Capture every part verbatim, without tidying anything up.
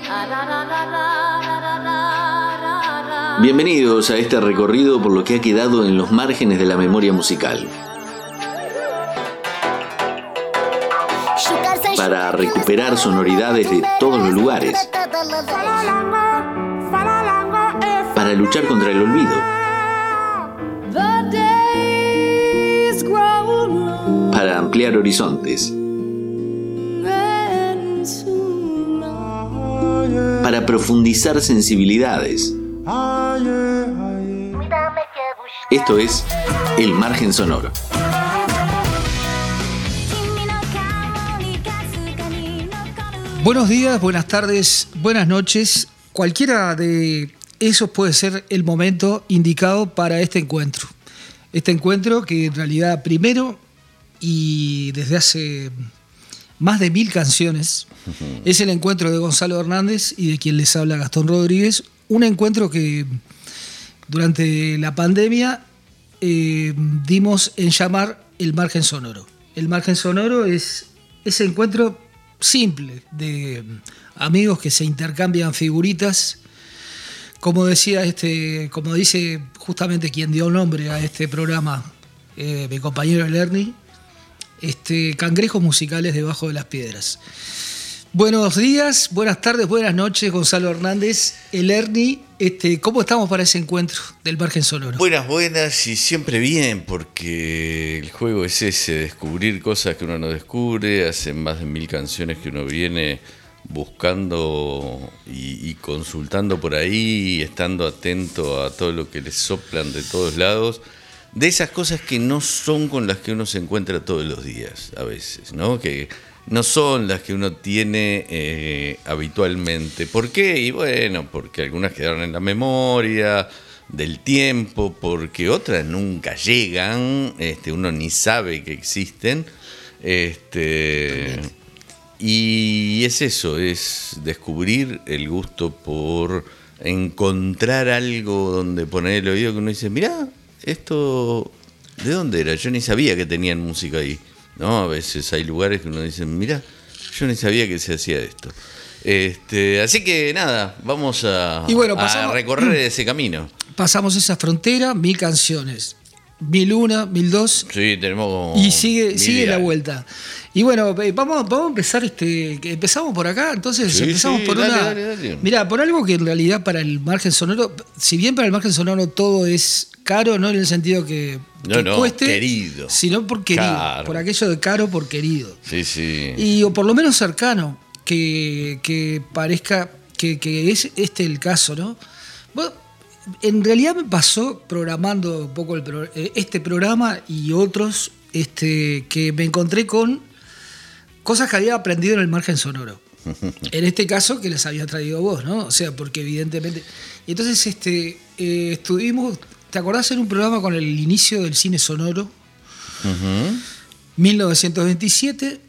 Bienvenidos a este recorrido por lo que ha quedado en los márgenes de la memoria musical. Para recuperar sonoridades de todos los lugares. Para luchar contra el olvido. Para ampliar horizontes. Para profundizar sensibilidades. Esto es El Margen Sonoro. Buenos días, buenas tardes, buenas noches. Cualquiera de esos puede ser el momento indicado para este encuentro. Este encuentro que en realidad primero y desde hace más de mil canciones uh-huh. es el encuentro de Gonzalo Hernández y de quien les habla Gastón Rodríguez. Un encuentro que durante la pandemia eh, dimos en llamar El Margen Sonoro. El Margen Sonoro es ese encuentro simple de amigos que se intercambian figuritas, como decía este, como dice justamente quien dio nombre a este programa, eh, mi compañero el Ernie, este, cangrejos musicales debajo de las piedras. Buenos días, buenas tardes, buenas noches, Gonzalo Hernández, el Ernie. Este, ¿Cómo estamos para ese encuentro del Margen Sonoro? Buenas, buenas y siempre bien, porque el juego es ese, descubrir cosas que uno no descubre. Hace más de mil canciones que uno viene buscando y, y consultando por ahí, y estando atento a todo lo que le soplan de todos lados. De esas cosas que no son con las que uno se encuentra todos los días, a veces, ¿no? Que no son las que uno tiene eh, habitualmente. ¿Por qué? Y bueno, porque algunas quedaron en la memoria del tiempo, porque otras nunca llegan, este, uno ni sabe que existen. Este, y es eso, es descubrir el gusto por encontrar algo donde poner el oído que uno dice, mirá, esto, ¿de dónde era? Yo ni sabía que tenían música ahí. ¿No? A veces hay lugares que uno dice, mirá, yo ni sabía que se hacía esto. Este, así que nada, vamos a, y bueno, pasamos, a recorrer ese camino. Pasamos esa frontera, mil canciones. Mil una, mil dos. Sí, tenemos. Y sigue, sigue la vuelta. Y bueno, vamos, vamos a empezar este. Empezamos por acá, entonces sí, empezamos sí, por dale, una. Dale, dale. Mirá, por algo que en realidad para el Margen Sonoro, si bien para el Margen Sonoro todo es caro, no en el sentido que, no, que no, cueste, querido. Sino por querido. Caro. Por aquello de caro por querido. Sí, sí. Y o por lo menos cercano, que, que parezca que, que es este el caso, ¿no? Bueno, en realidad me pasó programando un poco el pro, este programa y otros este, que me encontré con cosas que había aprendido en el Margen Sonoro. En este caso que les había traído vos, ¿no? O sea, porque evidentemente... Y entonces este, eh, estuvimos... ¿Te acordás en un programa con el inicio del cine sonoro? Uh-huh. mil novecientos veintisiete,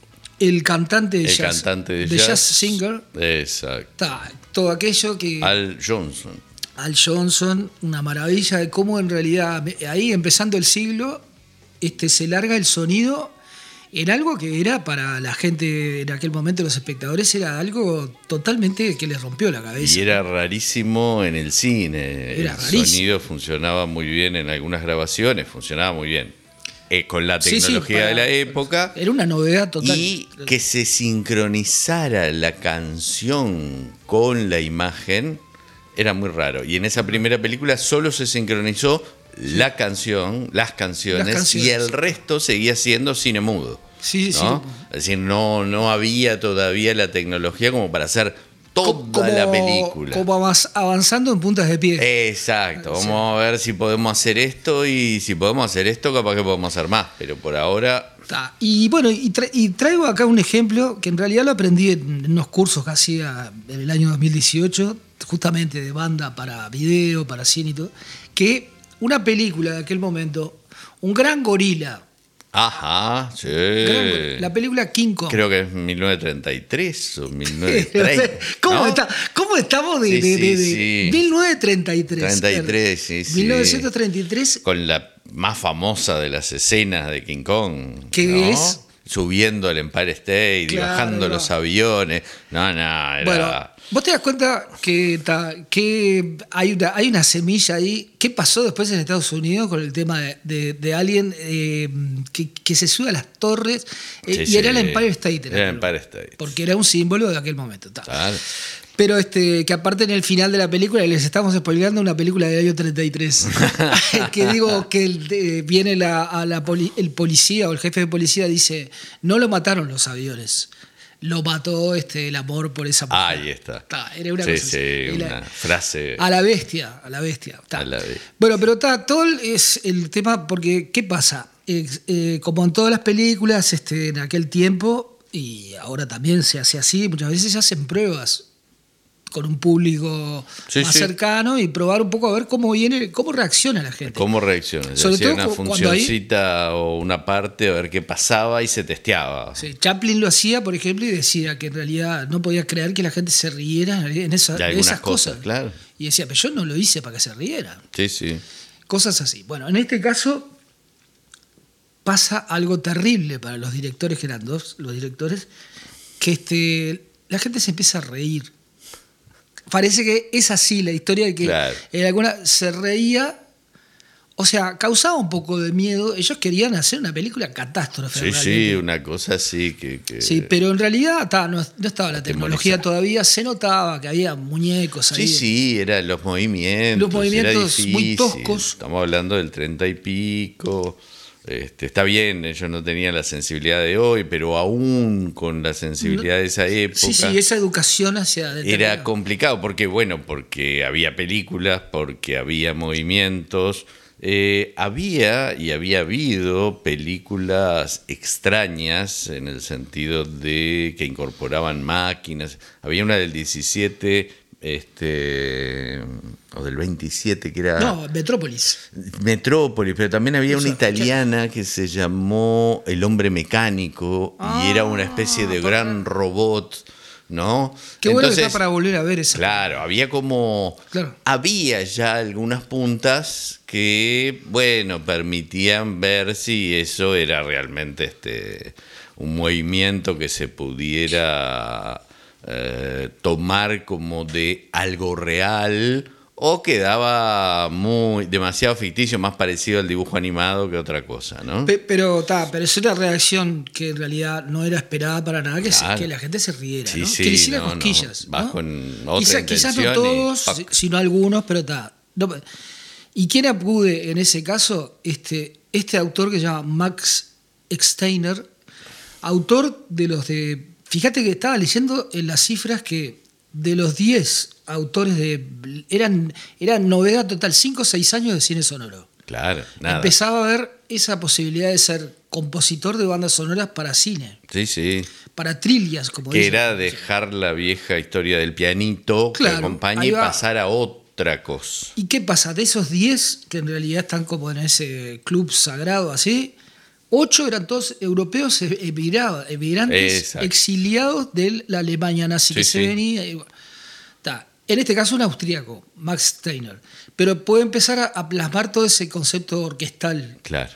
el cantante de el jazz. Cantante de de jazz. jazz singer. Exacto. Ta, todo aquello que... Al Johnson. Al Johnson, una maravilla de cómo en realidad, ahí empezando el siglo, este, se larga el sonido en algo que era para la gente en aquel momento, los espectadores, era algo totalmente que les rompió la cabeza. Y era rarísimo en el cine. Era el rarísimo. Sonido funcionaba muy bien en algunas grabaciones, funcionaba muy bien. Eh, con la tecnología sí, sí, para, de la época. Era una novedad total. Y que se sincronizara la canción con la imagen era muy raro. Y en esa primera película solo se sincronizó la canción, las canciones, las canciones, y el resto seguía siendo cine mudo. Sí, ¿no? sí. Es decir, no, no había todavía la tecnología como para hacer toda como, la película. Como avanzando en puntas de pie. Exacto. Vamos sí. a ver si podemos hacer esto, y si podemos hacer esto, capaz que podemos hacer más. Pero por ahora... Y bueno, y, tra- y traigo acá un ejemplo que en realidad lo aprendí en, en unos cursos que hacía en el año dos mil dieciocho, justamente de banda para video, para cine y todo, que una película de aquel momento, un gran gorila. Ajá, sí. Gran, la película King Kong. Creo que es mil novecientos treinta y tres o mil novecientos treinta. ¿Cómo, ¿no? está, ¿Cómo estamos de, sí, de, de, de sí, sí. mil novecientos treinta y tres? treinta y tres, sí, sí. mil novecientos treinta y tres. Con la más famosa de las escenas de King Kong. ¿Qué ¿no? es? subiendo al Empire State, Claro, y bajando no. los aviones. No, no, era... Bueno, vos te das cuenta que, ta, que hay, una, hay una semilla ahí. ¿Qué pasó después en Estados Unidos con el tema de, de, de alguien eh, que, que se sube a las torres? Eh, Sí, y sí, era el Empire State. era el aquel Empire momento, State. Porque era un símbolo de aquel momento. Ta. Claro. Pero este, que aparte en el final de la película, les estamos spoileando una película del año treinta y tres. Que digo que el, de, viene la, a la poli, el policía o el jefe de policía dice, no lo mataron los aviones, lo mató este, el amor por esa mujer. Ahí está. Ta, era una sí, cosa sí, así. una La- frase... A la bestia, a la bestia. Ta. A la bestia. Bueno, pero ta, todo es el tema, porque ¿qué pasa? Eh, eh, como en todas las películas, este, en aquel tiempo, y ahora también se hace así, muchas veces se hacen pruebas con un público Sí, más sí. cercano y probar un poco a ver cómo viene, cómo reacciona la gente. ¿Cómo reacciona? Se Sobre hacía todo una cu- cuando hay- funcioncita o una parte a ver qué pasaba y se testeaba. Sí, Chaplin lo hacía, por ejemplo, y decía que en realidad no podía creer que la gente se riera en esa- De de algunas esas cosas. cosas, claro. Y decía, pero yo no lo hice para que se rieran. Sí, sí. Cosas así. Bueno, en este caso pasa algo terrible para los directores, que eran dos, los directores, que este, la gente se empieza a reír. Parece que es así la historia de que Claro. en alguna se reía, o sea, causaba un poco de miedo. Ellos querían hacer una película catástrofe. Sí, realmente. sí, una cosa así que... que- Sí, pero en realidad ta, no, no estaba la tecnología Atemorizar. todavía, se notaba que había muñecos ahí. Sí, sí, eran los movimientos. Los movimientos era muy difícil. toscos. Estamos hablando del treinta y pico. Este, está bien, ellos no tenían la sensibilidad de hoy, pero aún con la sensibilidad de esa época... Sí, sí, esa educación hacia Era determinado- complicado, porque bueno, porque había películas, porque había movimientos, eh, había y había habido películas extrañas en el sentido de que incorporaban máquinas. Había una del diecisiete, este, o del veintisiete, que era No, Metrópolis. Metrópolis, pero también había una Eso, italiana que se llamó El Hombre Mecánico Ah, y era una especie de gran robot, ¿no? Qué bueno que Entonces, está para volver a ver esa. claro, había como... Claro. Había ya algunas puntas que, bueno, permitían ver si eso era realmente este, un movimiento que se pudiera eh, tomar como de algo real o quedaba muy demasiado ficticio, más parecido al dibujo animado que otra cosa, ¿no? Pe- Pero, ta, pero es una reacción que en realidad no era esperada para nada, que, se- Claro. que la gente se riera, Sí, ¿no? sí, que le hiciera no, no, cosquillas. ¿no? bajo en otra Quizá- quizás no intención y todos, ¡pac! si- sino algunos, pero está. No, ¿y quién acude en ese caso? Este, este autor que se llama Max Steiner, autor de los de... Fíjate que estaba leyendo en las cifras que de los diez autores de... Eran, eran novedad total, cinco o seis años de cine sonoro. Claro, nada. Empezaba a ver esa posibilidad de ser compositor de bandas sonoras para cine, Sí, sí. para trillas, como Que dicen. era dejar la vieja historia del pianito que Claro, acompaña ahí y va. pasar a otra cosa. ¿Y qué pasa? De esos diez, que en realidad están como en ese club sagrado así, ocho eran todos europeos emigrados, emigrantes Exacto. exiliados de la Alemania nazi que Sí, se sí. venía. y bueno. Ta. En este caso un austríaco, Max Steiner. Pero puede empezar a, a plasmar todo ese concepto orquestal. Claro.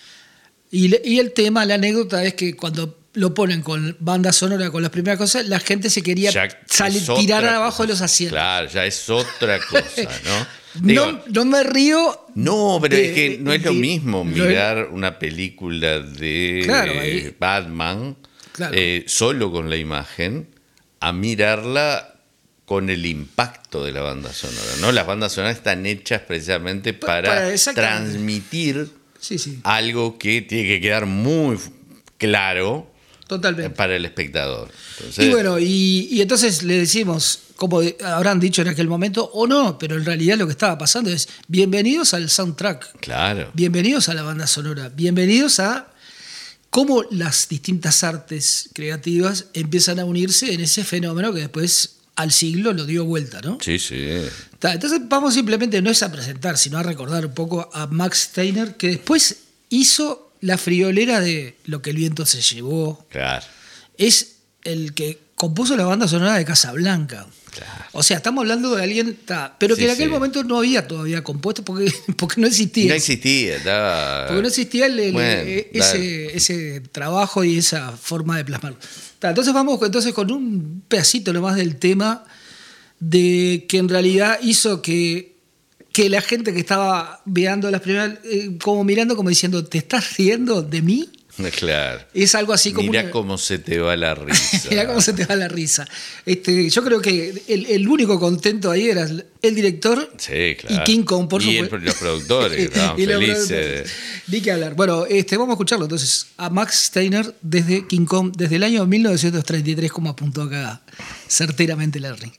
Y, le- y el tema, la anécdota es que cuando lo ponen con banda sonora, con las primeras cosas, la gente se quería Ya salir, es otra tirar abajo cosa. de los asientos. Claro, ya es otra cosa, ¿no? Digo, No, no me río. no, pero de- es que no es lo de- mismo no es- mirar una película de Claro, eh, ahí- Batman Claro. eh, solo con la imagen a mirarla con el impacto de la banda sonora, ¿no? Las bandas sonoras están hechas precisamente Pa- para, para exactamente. transmitir Sí, sí, algo que tiene que quedar muy f- claro totalmente. para el espectador. Entonces, Y bueno, y, y entonces le decimos, como de- habrán dicho en aquel momento, o no, pero en realidad lo que estaba pasando es, bienvenidos al soundtrack, claro. bienvenidos a la banda sonora, bienvenidos a cómo las distintas artes creativas empiezan a unirse en ese fenómeno que después al siglo lo dio vuelta, ¿no? Sí, sí. Ta, Entonces vamos simplemente, no es a presentar, sino a recordar un poco a Max Steiner, que después hizo la friolera de Lo que el viento se llevó. Claro. Es el que compuso la banda sonora de Casablanca. Claro. O sea, estamos hablando de alguien, ta, pero que Sí, en aquel sí. momento no había todavía compuesto porque, porque no existía. No existía, estaba... Porque no existía el- el- Bueno, ese, dale. ese trabajo y esa forma de plasmarlo. Ta, entonces vamos entonces con un pedacito nomás del tema de que en realidad hizo que, que la gente que estaba veando las primeras, eh, como mirando, como diciendo, ¿te estás riendo de mí? Claro. Es algo así como Mirá una- cómo se te va la risa. Mirá cómo se te va la risa. Este, yo creo que el, el único contento ahí era el, el director Sí, claro. y King Kong, por y el- supuesto. los productores, que estaban Y los felices. productores. Ni que hablar. Bueno, este, vamos a escucharlo entonces a Max Steiner desde King Kong, desde el año mil novecientos treinta y tres, como apuntó acá certeramente Larry.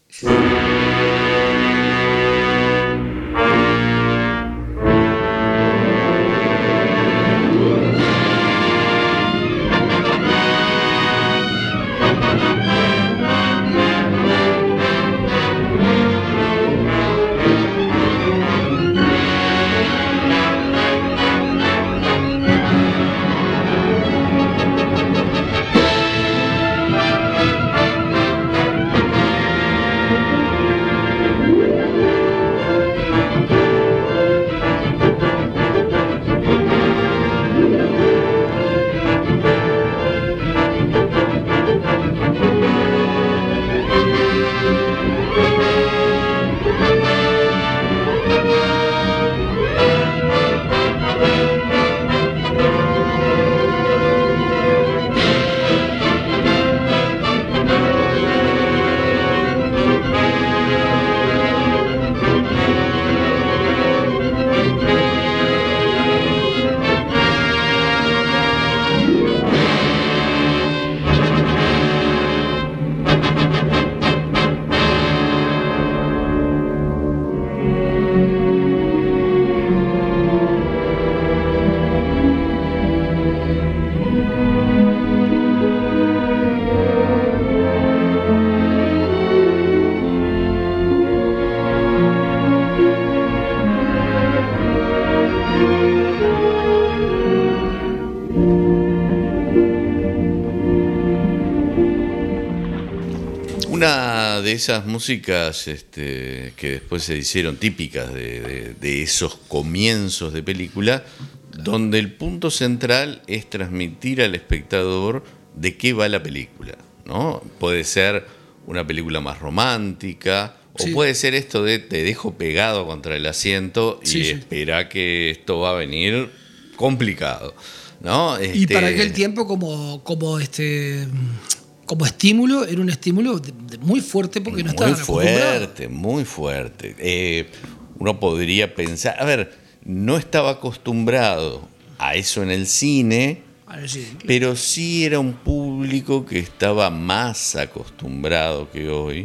Una de esas músicas este, que después se hicieron típicas de, de- de esos comienzos de película, donde el punto central es transmitir al espectador de qué va la película, ¿no? Puede ser una película más romántica, o Sí. puede ser esto de te dejo pegado contra el asiento y Sí, sí. espera que esto va a venir complicado, ¿no? Y Este, para aquel tiempo como, como este como estímulo, era un estímulo de- de muy fuerte porque no Muy estaban acostumbrados. fuerte, muy fuerte. Eh, uno podría pensar, a ver, no estaba acostumbrado a eso en el cine, A ver, sí. pero sí era un público que estaba más acostumbrado que hoy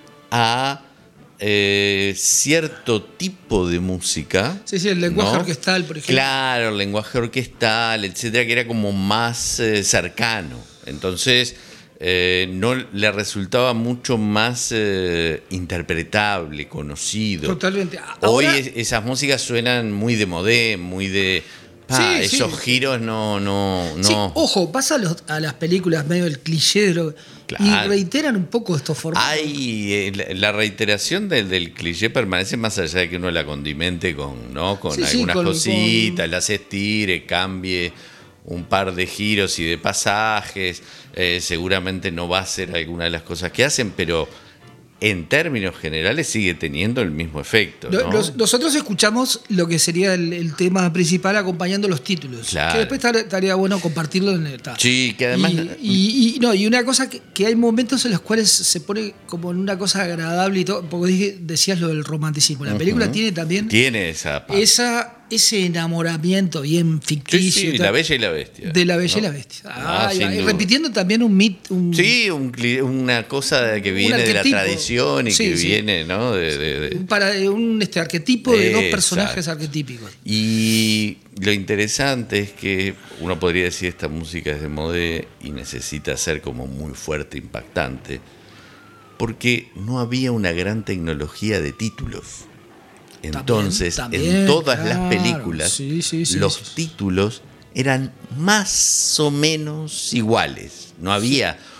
a eh, cierto tipo de música. Sí, sí, el lenguaje ¿no? orquestal, por ejemplo. Claro, el lenguaje orquestal, etcétera, que era como más eh, cercano. Entonces, eh, no le resultaba mucho más eh, interpretable, conocido. Totalmente. Hoy Ahora- es- esas músicas suenan muy de modé, muy de... pa, Sí, sí. esos giros no, no, no. Sí, ojo, vas a, los- a las películas medio el cliché de lo- y Claro. reiteran un poco estos formatos. Hay eh, la, la reiteración del, del cliché permanece más allá de que uno la condimente con, ¿no? con Sí, sí, algunas con- cositas, con- las estire, cambie un par de giros y de pasajes. Eh, seguramente no va a ser alguna de las cosas que hacen, pero en términos generales sigue teniendo el mismo efecto. No- ¿no? nos- nosotros escuchamos lo que sería el, el tema principal acompañando los títulos. Claro. Que después tar- estaría bueno compartirlo en el. ta. Sí, que además- Y, y- y- no, y una cosa que, que hay momentos en los cuales se pone como en una cosa agradable y todo. Porque dije- decías lo del romanticismo. La película Ujú. tiene también Tiene esa parte. esa, ese enamoramiento bien Sí, ficticio. sí, y tal, La Bella y la Bestia. de la Bella y ¿no? la Bestia. No, Ah, sin y duda. repitiendo también un mit. Un, Sí, un cli- una cosa que viene de la arquetipo. tradición y Sí, que sí. viene, ¿no? De, de- de- un, para, un este, arquetipo de dos Exacto. personajes arquetípicos. Y lo interesante es que uno podría decir esta música es de modé y necesita ser como muy fuerte, impactante, porque no había una gran tecnología de títulos. Entonces, también, en todas claro. las películas, Sí, sí, sí, los sí, sí. títulos eran más o menos iguales. No había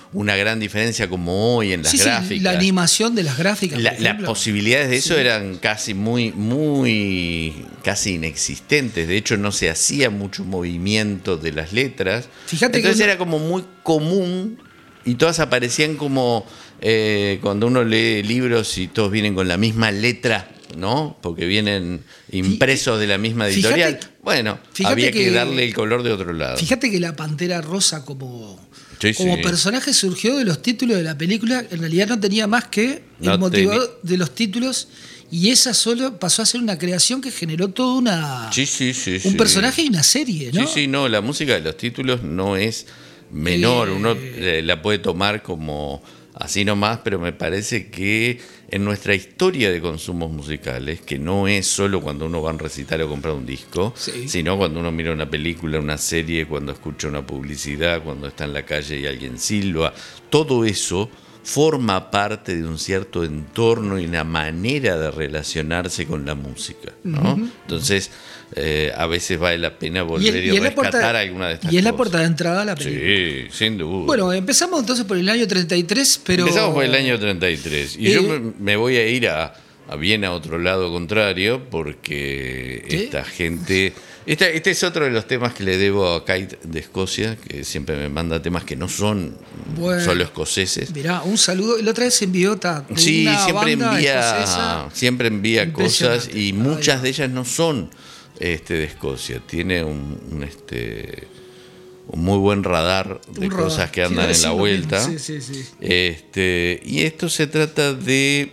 una gran diferencia como hoy en las sí, gráficas. Sí, la animación de las gráficas. La, las posibilidades de eso sí. eran casi muy, muy, casi inexistentes. De hecho, no se hacía mucho movimiento de las letras. Fíjate Entonces que uno... era como muy común y todas aparecían como eh, cuando uno lee libros y todos vienen con la misma letra, ¿no? Porque vienen impresos de la misma editorial. Fíjate, bueno, había que, que darle el color de otro lado. Fíjate que la Pantera Rosa como, sí, como sí. personaje surgió de los títulos de la película. En realidad no tenía más que no el motivador ten... de los títulos. Y esa solo pasó a ser una creación que generó toda una sí, sí, sí, un sí. personaje y una serie, ¿no? Sí, sí, no, la música de los títulos no es menor. Eh... Uno la puede tomar como... así nomás, pero me parece que en nuestra historia de consumos musicales, que no es solo cuando uno va a un recital o comprar un disco, sí. sino cuando uno mira una película, una serie, cuando escucha una publicidad, cuando está en la calle y alguien silba, todo eso forma parte de un cierto entorno y una manera de relacionarse con la música, ¿no? Uh-huh. Entonces, eh, a veces vale la pena volver y, y, y rescatar puerta, alguna de estas cosas. Y es cosas. la puerta de entrada a la película. Sí, sin duda. Bueno, empezamos entonces por el año treinta y tres, pero... Empezamos por el año treinta y tres. Y eh, yo me, me voy a ir a, a bien a otro lado contrario, porque ¿qué? esta gente... Este, este es otro de los temas que le debo a Kate de Escocia, que siempre me manda temas que no son bueno, solo escoceses. Mirá, un saludo. La otra vez envió ta, de sí, una siempre banda envía, escocesa. siempre envía cosas y muchas Ay, de ellas no son este, de Escocia. Tiene un, un, este, un muy buen radar de un cosas radar. que andan en la vuelta. Sí, sí, sí. Este, y esto se trata de...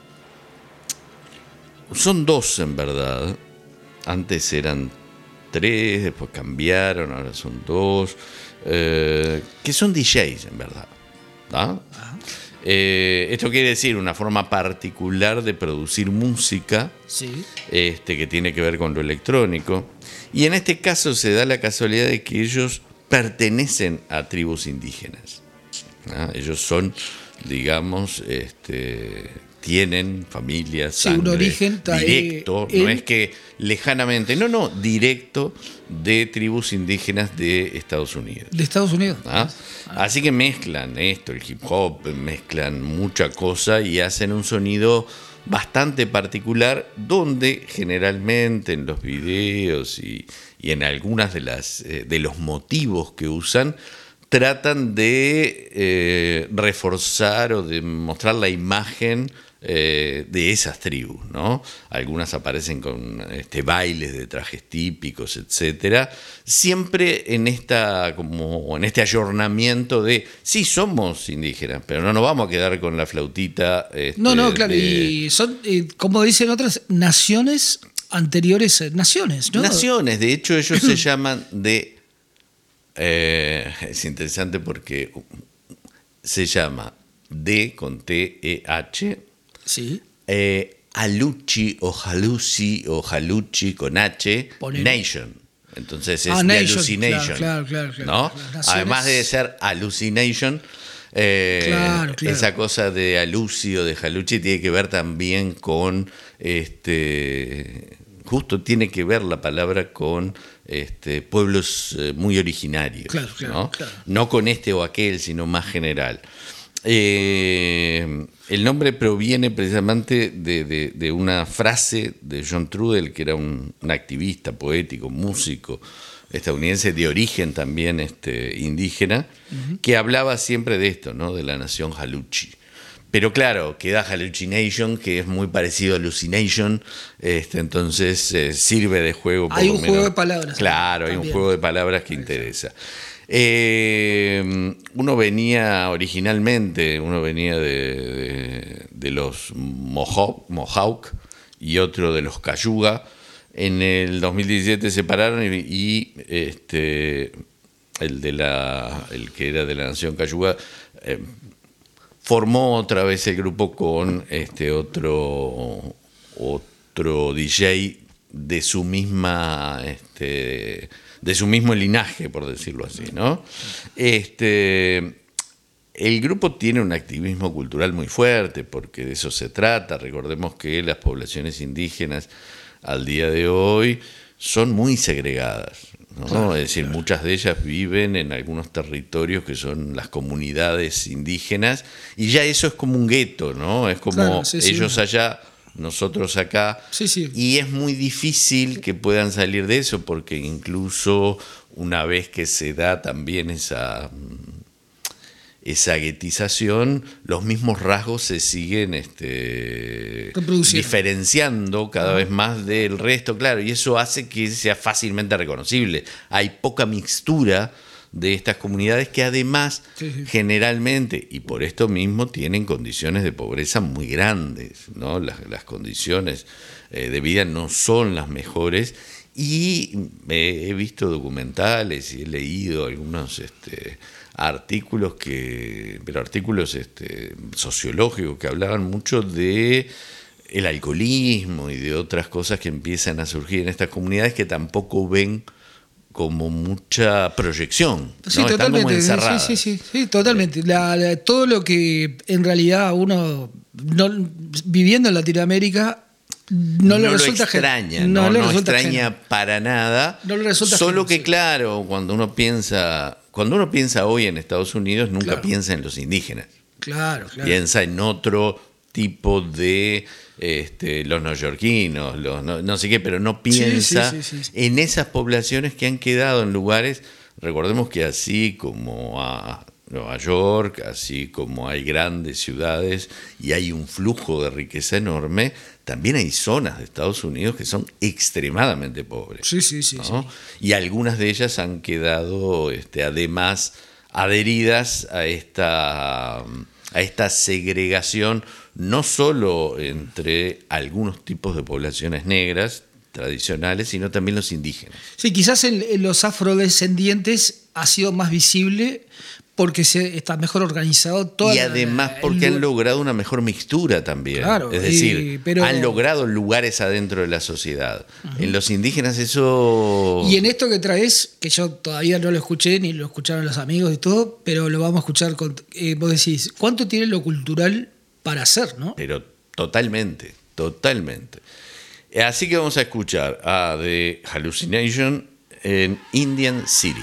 Son dos en verdad. Antes eran tres, después cambiaron, ahora son dos, eh, que son D Js en verdad. ¿no? Eh, esto quiere decir una forma particular de producir música, sí. este, que tiene que ver con lo electrónico. Y en este caso se da la casualidad de que ellos pertenecen a tribus indígenas. ¿no? Ellos son, digamos, este, tienen familias, sí, sangre, un origen directo, eh, no es que lejanamente, no, no, directo de tribus indígenas de Estados Unidos. De Estados Unidos. ¿Ah? Así que mezclan esto, el hip hop, mezclan mucha cosa y hacen un sonido bastante particular, donde generalmente en los videos y, y en algunas de las eh, de los motivos que usan tratan de eh, reforzar o de mostrar la imagen eh, de esas tribus, ¿no? Algunas aparecen con este, bailes de trajes típicos, etcétera. Siempre en esta como en este ayornamiento de sí somos indígenas, pero no nos vamos a quedar con la flautita. Este, no, no, claro. De... Y son, eh, como dicen otras, naciones anteriores, eh, naciones, ¿no? Naciones. De hecho, ellos se llaman de Eh, es interesante porque se llama D con T E H, sí. eh, Aluchi o Jalusi o Jaluchi con H, Ponele. Nation. Entonces es ah, The nation, Hallucination. Claro, claro, claro, ¿no? claro. Además de ser Hallucination, eh, claro, claro. esa cosa de Aluci o de Jaluchi tiene que ver también con este. Justo tiene que ver la palabra con este, pueblos eh, muy originarios, claro, claro, ¿no? Claro. No con este o aquel, sino más general. Eh, el nombre proviene precisamente de, de, de una frase de John Trudell, que era un, un activista, poético, músico estadounidense de origen también este, indígena, uh-huh. que hablaba siempre de esto, ¿no? De la nación Jaluchi. Pero claro, queda Hallucination, que es muy parecido a Hallucination, este, entonces eh, sirve de juego. Por hay lo un menos. juego de palabras. Claro, también. Hay un juego de palabras que interesa. Eh, uno venía originalmente, uno venía de, de, de los Mohawk, Mohawk y otro de los Cayuga. En el dos mil diecisiete se separaron y, y este, el, de la, el que era de la nación Cayuga... Eh, formó otra vez el grupo con este otro, otro D J de su misma este, de su mismo linaje, por decirlo así, ¿no? Este, el grupo tiene un activismo cultural muy fuerte, porque de eso se trata. Recordemos que las poblaciones indígenas al día de hoy son muy segregadas. ¿no? Claro, Es decir, claro. muchas de ellas viven en algunos territorios que son las comunidades indígenas y ya eso es como un gueto, ¿no? Es como Claro, sí, sí. ellos allá, nosotros acá. Sí, sí. Y es muy difícil que puedan salir de eso porque incluso una vez que se da también esa... esa guetización, los mismos rasgos se siguen este, diferenciando cada vez más del resto, claro, y eso hace que sea fácilmente reconocible. Hay poca mixtura de estas comunidades que además sí, sí. generalmente, y por esto mismo, tienen condiciones de pobreza muy grandes, ¿no? Las, las condiciones eh, de vida no son las mejores. Y eh, he visto documentales y he leído algunos este, artículos que, pero artículos este, sociológicos que hablaban mucho de el alcoholismo y de otras cosas que empiezan a surgir en estas comunidades que tampoco ven como mucha proyección, sí, ¿no? Están como totalmente, encerradas. sí, sí, sí, sí, totalmente. La, la, todo lo que en realidad uno, no, viviendo en Latinoamérica, no, no le lo resulta extraña, gen... no, no, no, no resulta extraña gen... para nada. No le resulta solo gen... que sí. claro, cuando uno piensa, cuando uno piensa hoy en Estados Unidos, nunca claro. piensa en los indígenas. Claro, claro. Piensa en otro tipo de este, los neoyorquinos, los no, no sé qué, pero no piensa sí, sí, sí, sí. en esas poblaciones que han quedado en lugares. Recordemos que así como a Nueva York, así como hay grandes ciudades y hay un flujo de riqueza enorme, también hay zonas de Estados Unidos que son extremadamente pobres. Sí, sí, sí. ¿no? sí. Y algunas de ellas han quedado este, además adheridas a esta, a esta segregación, no solo entre algunos tipos de poblaciones negras tradicionales, sino también los indígenas. Sí, quizás en, en los afrodescendientes ha sido más visible porque se está mejor organizado todo. Y además porque el... han logrado una mejor mixtura también. Claro, es decir, y, pero... han logrado lugares adentro de la sociedad. Uh-huh. En los indígenas eso... Y en esto que traes, que yo todavía no lo escuché, ni lo escucharon los amigos y todo, pero lo vamos a escuchar, con, eh, vos decís, ¿cuánto tiene lo cultural para hacer, no? Pero totalmente, totalmente. Así que vamos a escuchar a The Hallucination en Indian City.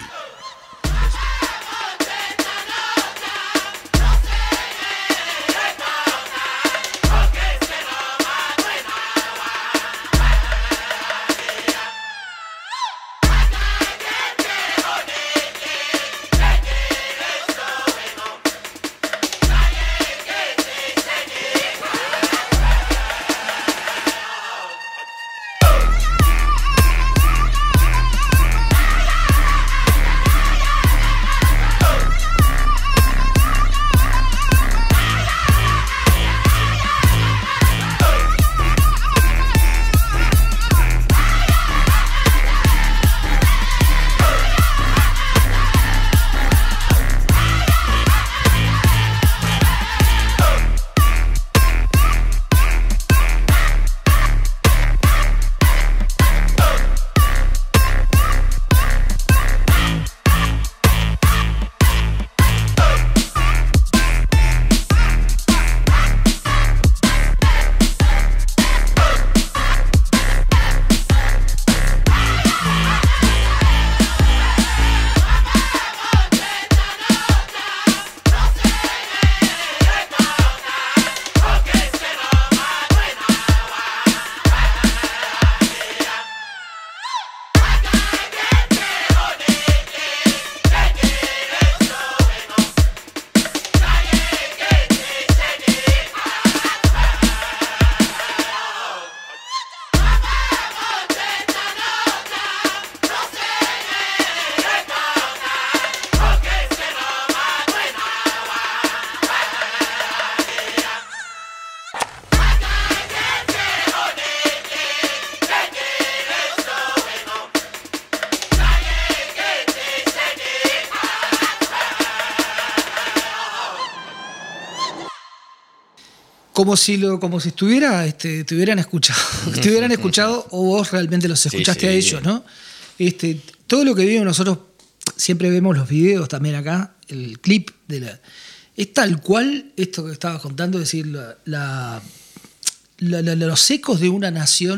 Como si lo, como si estuviera, este, te hubieran escuchado, te hubieran escuchado o vos realmente los escuchaste sí, sí. a ellos, ¿no? Este, todo lo que vimos nosotros, siempre vemos los videos también acá, el clip de la. Es tal cual esto que estabas contando, es decir, la, la, la, la, los ecos de una nación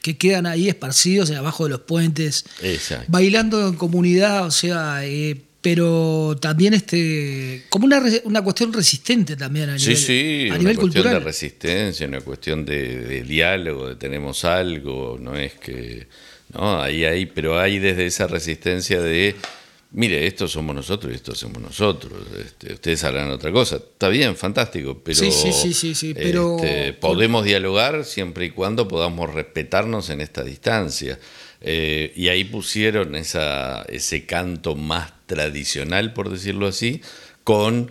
que quedan ahí esparcidos abajo de los puentes, Exacto. bailando en comunidad, o sea, eh, pero también este como una, una cuestión resistente también a nivel, sí, sí, a una nivel cuestión cultural. de resistencia, una cuestión de, de diálogo, de tenemos algo, no es que... No, ahí hay, pero hay desde esa resistencia de... Mire, esto somos nosotros y esto hacemos nosotros. Este, ustedes harán otra cosa. Está bien, fantástico, pero, sí, sí, sí, sí, sí, pero este, podemos dialogar siempre y cuando podamos respetarnos en esta distancia. Eh, y ahí pusieron esa, ese canto más tradicional, por decirlo así, con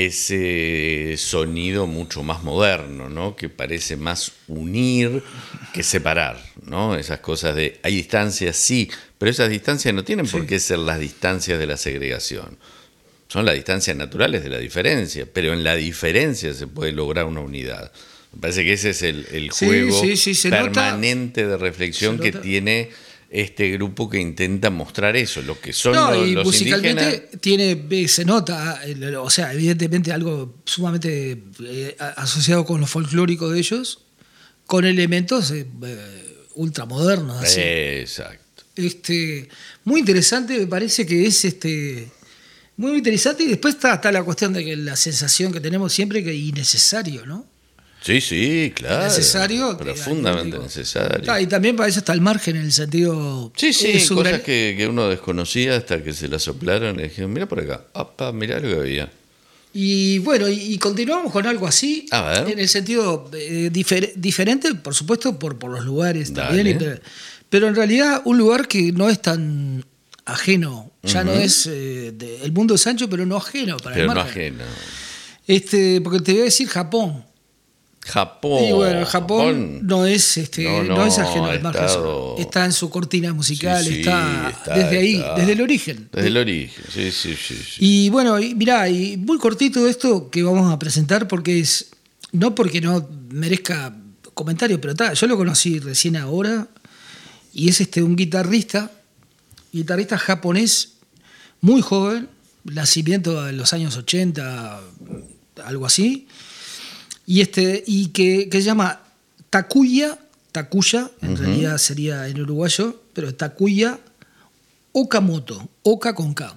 ese sonido mucho más moderno, ¿no? Que parece más unir que separar, ¿no? Esas cosas de hay distancias, sí, pero esas distancias no tienen por qué ser las distancias de la segregación. Son las distancias naturales de la diferencia, pero en la diferencia se puede lograr una unidad. Me parece que ese es el, el Sí, juego sí, sí, se permanente nota, de reflexión se que nota. tiene este grupo que intenta mostrar eso, lo que son No, los, y los musicalmente indígenas. tiene, se nota, eh, o sea, evidentemente algo sumamente eh, asociado con lo folclórico de ellos, con elementos eh, eh, ultramodernos, así. Exacto. Este, muy interesante, me parece que es este muy interesante, y después está, está la cuestión de que la sensación que tenemos siempre que es innecesario, ¿no? Sí, sí, claro. Necesario, Profundamente digo, necesario. Ah, y también para eso está el margen en el sentido. Sí, sí, es un cosas gran- que, que uno desconocía hasta que se la soplaron y le dijeron, mira por acá, apa, mirá lo que había. Y bueno, y, y continuamos con algo así, A ver. en el sentido eh, difer- diferente, por supuesto, por, por los lugares Dale. también, y pero, pero en realidad un lugar que no es tan ajeno, ya Ujú. no es eh, de- el mundo es ancho, pero no ajeno para Pero el no margen. ajeno. Este, porque te voy a decir Japón. Japón. Y bueno, el Japón no es este, No, no, no, es ajeno ha al margen. estado- Está en su cortina musical, Sí, sí, está, está, desde ahí, está. desde el origen. Desde el origen, sí, sí, sí. sí. Y bueno, y mirá, y muy cortito esto que vamos a presentar, porque es, no porque no merezca comentario, pero está, yo lo conocí recién ahora, y es este un guitarrista, guitarrista japonés, muy joven, nacimiento en los años ochenta, algo así, y este, y que, que se llama Takuya, Takuya, en Ujú. realidad sería en uruguayo, pero Takuya Okamoto, Oka con K.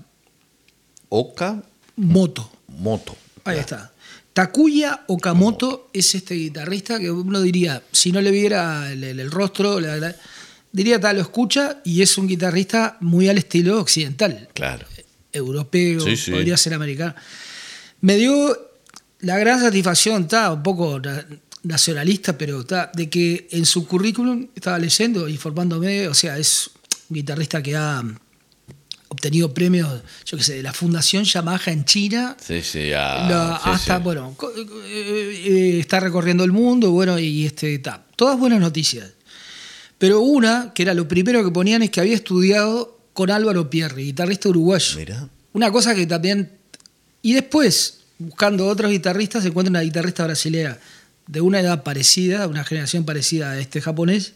Oka Moto. Moto. Ahí Ya. está. Takuya Okamoto es este guitarrista que uno diría, si no le viera el, el- el rostro, la- la- diría tal, lo escucha y es un guitarrista muy al estilo occidental, Claro. europeo, Sí, sí. podría ser americano. Me dio la gran satisfacción, está un poco na- nacionalista, pero está, de que en su currículum, estaba leyendo, informándome, o sea, es un guitarrista que ha obtenido premios, yo qué sé, de la Fundación Yamaha en China, Sí, sí, ah, la- sí, hasta, sí. bueno, co- eh, eh, está recorriendo el mundo, bueno, y este, está. Todas buenas noticias. Pero una, que era lo primero que ponían, es que había estudiado con Álvaro Pierri, guitarrista uruguayo. Mirá. Una cosa que también... Y después, buscando otros guitarristas, se encuentra una guitarrista brasileña de una edad parecida, una generación parecida a este japonés,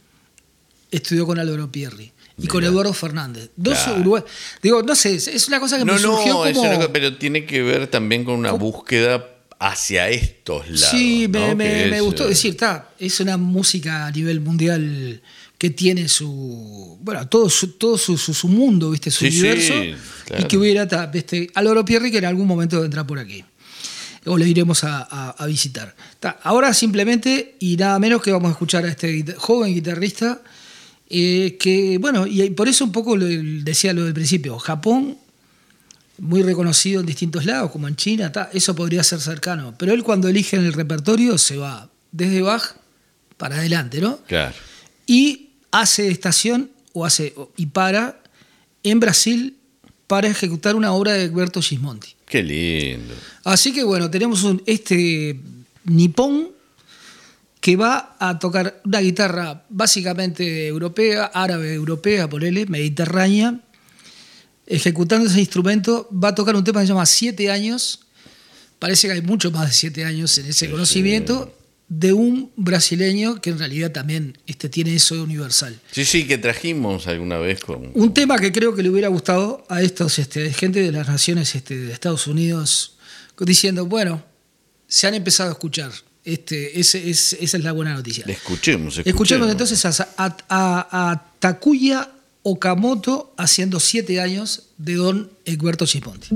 estudió con Álvaro Pierri. Y Mirá. con Eduardo Fernández. Dos Claro. uruguayos. Digo, no sé, es es una cosa que No, me surgió no, como... es una cosa, pero tiene que ver también con una búsqueda hacia estos lados. Sí, me, ¿no? me- Que me es, gustó eh, decir, está, es una música a nivel mundial que tiene su, bueno, todo su, todo su, su, su mundo, ¿viste? Su Sí, sí, universo. claro. Y que hubiera, ta, ¿viste? Álvaro Pierri, que en algún momento vendrá por aquí. O le iremos a, a- a visitar. Ta, ahora simplemente, y nada menos que vamos a escuchar a este guita- joven guitarrista, eh, que, bueno, y por eso un poco lo, decía lo del principio, Japón, muy reconocido en distintos lados, como en China, ta, eso podría ser cercano. Pero él cuando elige en el repertorio se va desde Bach para adelante, ¿no? Claro. Y hace estación o hace y para en Brasil para ejecutar una obra de Egberto Gismonti. Qué lindo. Así que bueno, tenemos un, este nipón que va a tocar una guitarra básicamente europea, árabe europea, ponele, mediterránea, ejecutando ese instrumento. Va a tocar un tema que se llama Siete años. Parece que hay mucho más de siete años en ese Sí, conocimiento de un brasileño que en realidad también este, tiene eso de universal. Sí, sí, que trajimos alguna vez con... Un tema que creo que le hubiera gustado a estos este, gente de las naciones este, de Estados Unidos, diciendo, bueno, se han empezado a escuchar Este, ese, es, esa es la buena noticia. Escuchemos, escuchemos. Escuchemos entonces a, a, a, a Takuya Okamoto haciendo siete años de Don Egberto Gismonti.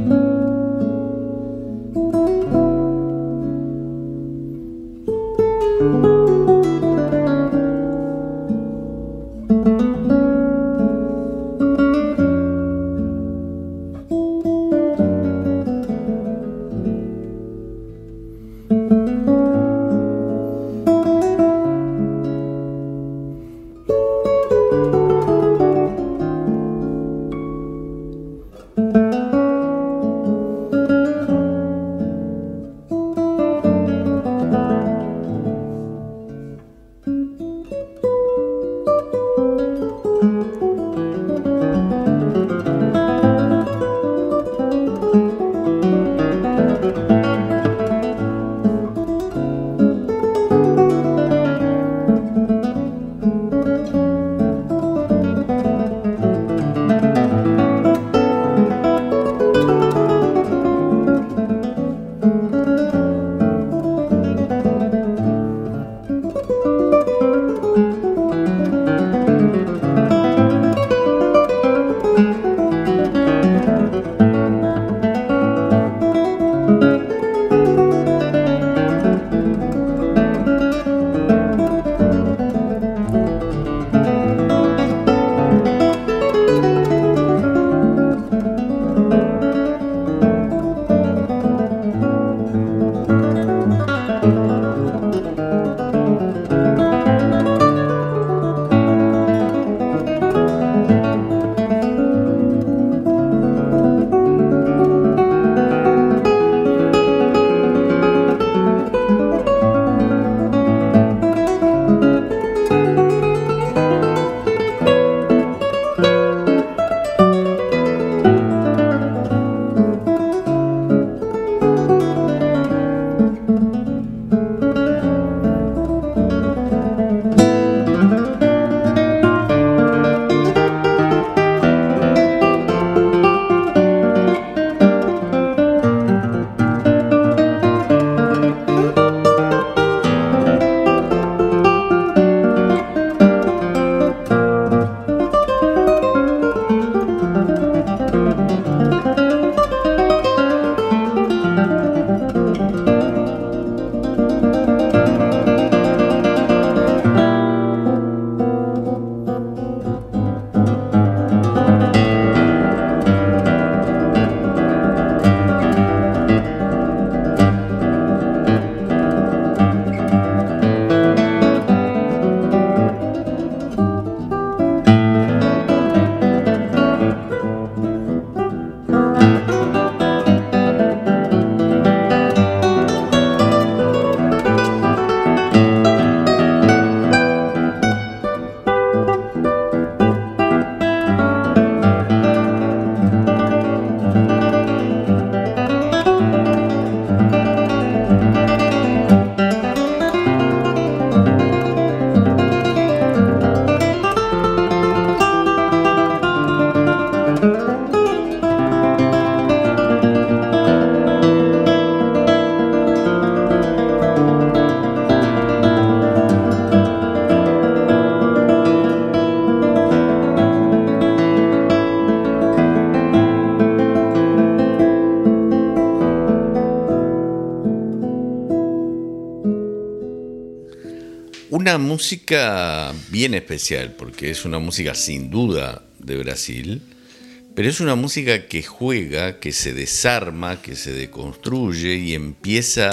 Una música bien especial, porque es una música sin duda de Brasil, pero es una música que juega, que se desarma, que se deconstruye y empieza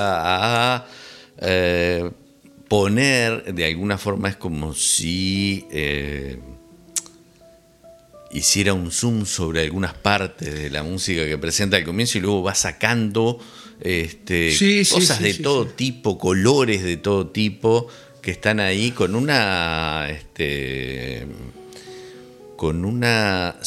a eh, poner, de alguna forma es como si eh, hiciera un zoom sobre algunas partes de la música que presenta al comienzo y luego va sacando este, sí, sí, cosas sí, de sí, todo sí. tipo, colores de todo tipo, que están ahí con una este, con una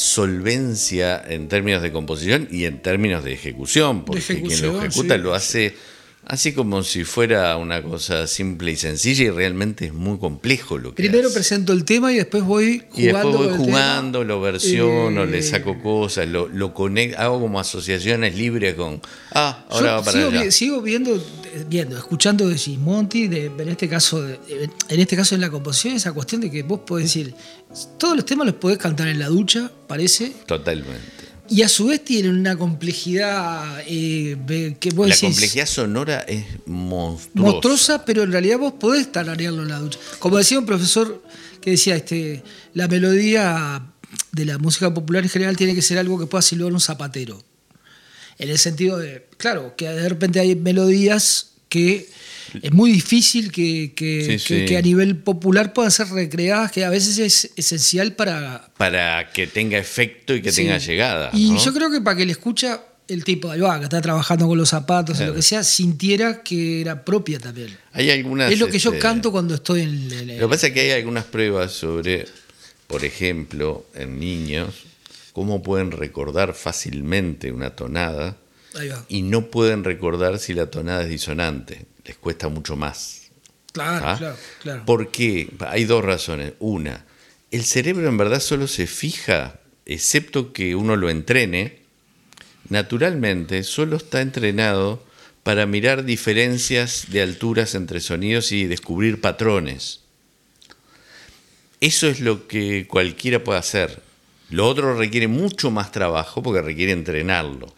solvencia en términos de composición y en términos de ejecución, porque De ejecución, quien lo ejecuta sí. lo hace Así como si fuera una cosa simple y sencilla, y realmente es muy complejo lo que Primero hace. presento el tema y después voy jugando. Y después voy con el jugando, tema. lo versiono, Eh, le saco cosas, lo, lo conecto, hago como asociaciones libres con, ah, ahora Yo va para sigo, allá. vi- sigo viendo, viendo, escuchando de Gismonti, de, en este caso, de- en este caso en la composición, esa cuestión de que vos podés decir, todos los temas los podés cantar en la ducha, parece, Totalmente. y a su vez tienen una complejidad eh, ve- que vos La decís, complejidad sonora es monstruosa. monstruosa, pero en realidad vos podés tararearlo en la ducha. Como decía un profesor que decía, este, la melodía de la música popular en general tiene que ser algo que pueda silbar un zapatero. En el sentido de, claro, que de repente hay melodías que es muy difícil que, que, Sí, que, sí. que a nivel popular puedan ser recreadas, que a veces es esencial para... Para que tenga efecto y que Sí. tenga llegada. Y ¿no? yo creo que para que le escucha el tipo de que está trabajando con los zapatos Claro. o lo que sea, sintiera que era propia también. Hay algunas, Es lo que yo este, canto cuando estoy en el... Lo que pasa es que hay algunas pruebas sobre, por ejemplo, en niños, cómo pueden recordar fácilmente una tonada Ahí va. y no pueden recordar si la tonada es disonante. Les cuesta mucho más. Claro, ¿Ah? claro, claro. ¿Por qué? Hay dos razones. Una, el cerebro en verdad solo se fija, excepto que uno lo entrene, naturalmente solo está entrenado para mirar diferencias de alturas entre sonidos y descubrir patrones. Eso es lo que cualquiera puede hacer. Lo otro requiere mucho más trabajo porque requiere entrenarlo.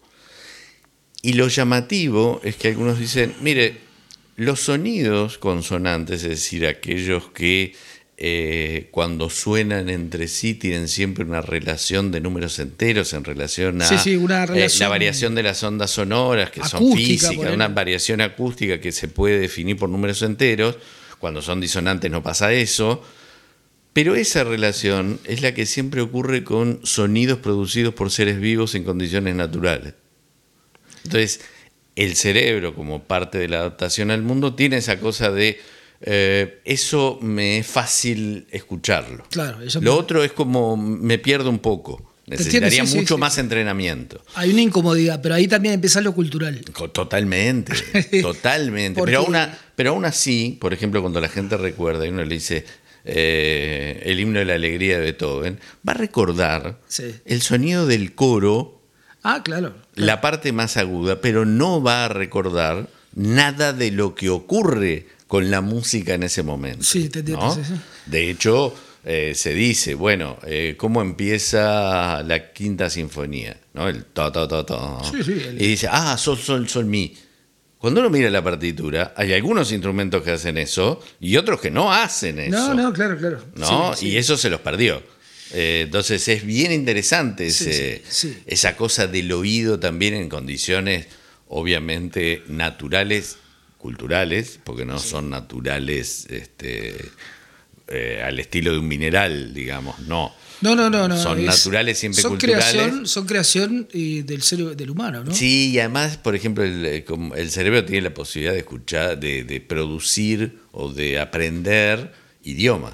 Y lo llamativo es que algunos dicen, mire, los sonidos consonantes, es decir, aquellos que eh, cuando suenan entre sí tienen siempre una relación de números enteros en relación a Sí, sí, una eh, relación la variación de las ondas sonoras, que son acústica, físicas, ponele. una variación acústica que se puede definir por números enteros. Cuando son disonantes no pasa eso. Pero esa relación es la que siempre ocurre con sonidos producidos por seres vivos en condiciones naturales. Entonces, el cerebro, como parte de la adaptación al mundo, tiene esa cosa de eh, eso me es fácil escucharlo. Claro, eso Lo me- otro es como me pierdo un poco. entiendo, Necesitaría sí, sí, mucho sí. más entrenamiento. Hay una incomodidad, pero ahí también empieza lo cultural. Co- Totalmente, totalmente. Porque- Pero aún, a- pero aún así, por ejemplo, cuando la gente recuerda y uno le dice eh, el himno de la alegría de Beethoven, va a recordar Sí. el sonido del coro, Ah, claro. la parte más aguda, pero no va a recordar nada de lo que ocurre con la música en ese momento. Sí, te entiendo, ¿no? sí, sí. De hecho, eh, se dice, bueno, eh, ¿cómo empieza la quinta sinfonía? ¿No? El to, to, to, to. Sí, sí, el- Y dice, ah, sol, sol, sol, mi. Cuando uno mira la partitura, hay algunos instrumentos que hacen eso y otros que no hacen eso. No, no, claro, claro. ¿No? Sí, Y sí. eso se los perdió. Eh, entonces es bien interesante Sí, ese- sí, sí. esa cosa del oído también en condiciones obviamente naturales, culturales, porque no son naturales este, eh, al estilo de un mineral, digamos, no. No, no, no, no. Son es- naturales, siempre son culturales. Creación, son creación eh, del ser del humano, ¿no? Sí, y además, por ejemplo, el, eh, como el cerebro tiene la posibilidad de escuchar, de, de producir o de aprender idioma.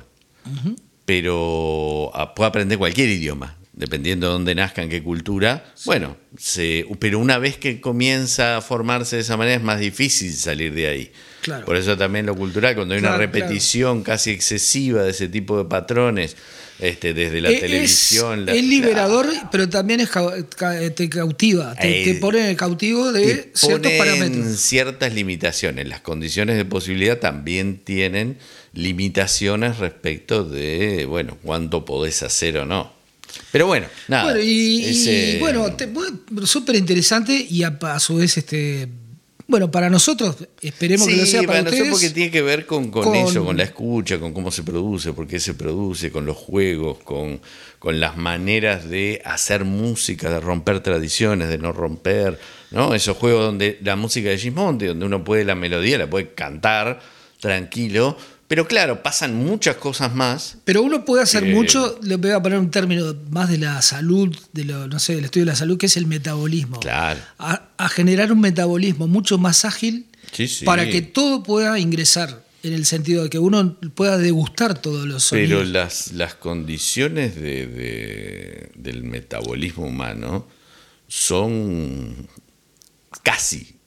Pero ah, puede aprender cualquier idioma, dependiendo de dónde nazca, en qué cultura. Bueno, se, pero una vez que comienza a formarse de esa manera es más difícil salir de ahí. Claro. Por eso también lo cultural, cuando hay Claro, una repetición casi excesiva de ese tipo de patrones, este, desde la Eh, televisión... Es, la- es liberador, pero también es ca- ca- te cautiva, te, Eh, te pone en el cautivo de te ciertos ponen parámetros. ciertas limitaciones. Las condiciones de posibilidad también tienen limitaciones respecto de, bueno, cuánto podés hacer o no. Pero bueno, nada. Bueno, y, y, ese- bueno, te- bueno, súper interesante y a, a su vez, este, bueno, para nosotros, esperemos sí, que lo sea para, nosotros ustedes. porque tiene que ver con, con con- eso, con la escucha, con cómo se produce, por qué se produce, con los juegos, con, con las maneras de hacer música, de romper tradiciones, de no romper, ¿no? Esos juegos donde la música de Gismonti, donde uno puede la melodía, la puede cantar tranquilo, pero claro, pasan muchas cosas más. Pero uno puede hacer Eh, mucho, le voy a poner un término más de la salud, de lo, no sé, del estudio de la salud, que es el metabolismo. Claro. A, a generar un metabolismo mucho más ágil Sí, sí. para que todo pueda ingresar, en el sentido de que uno pueda degustar todos los sonidos. Pero las, las condiciones de, de- del metabolismo humano son casi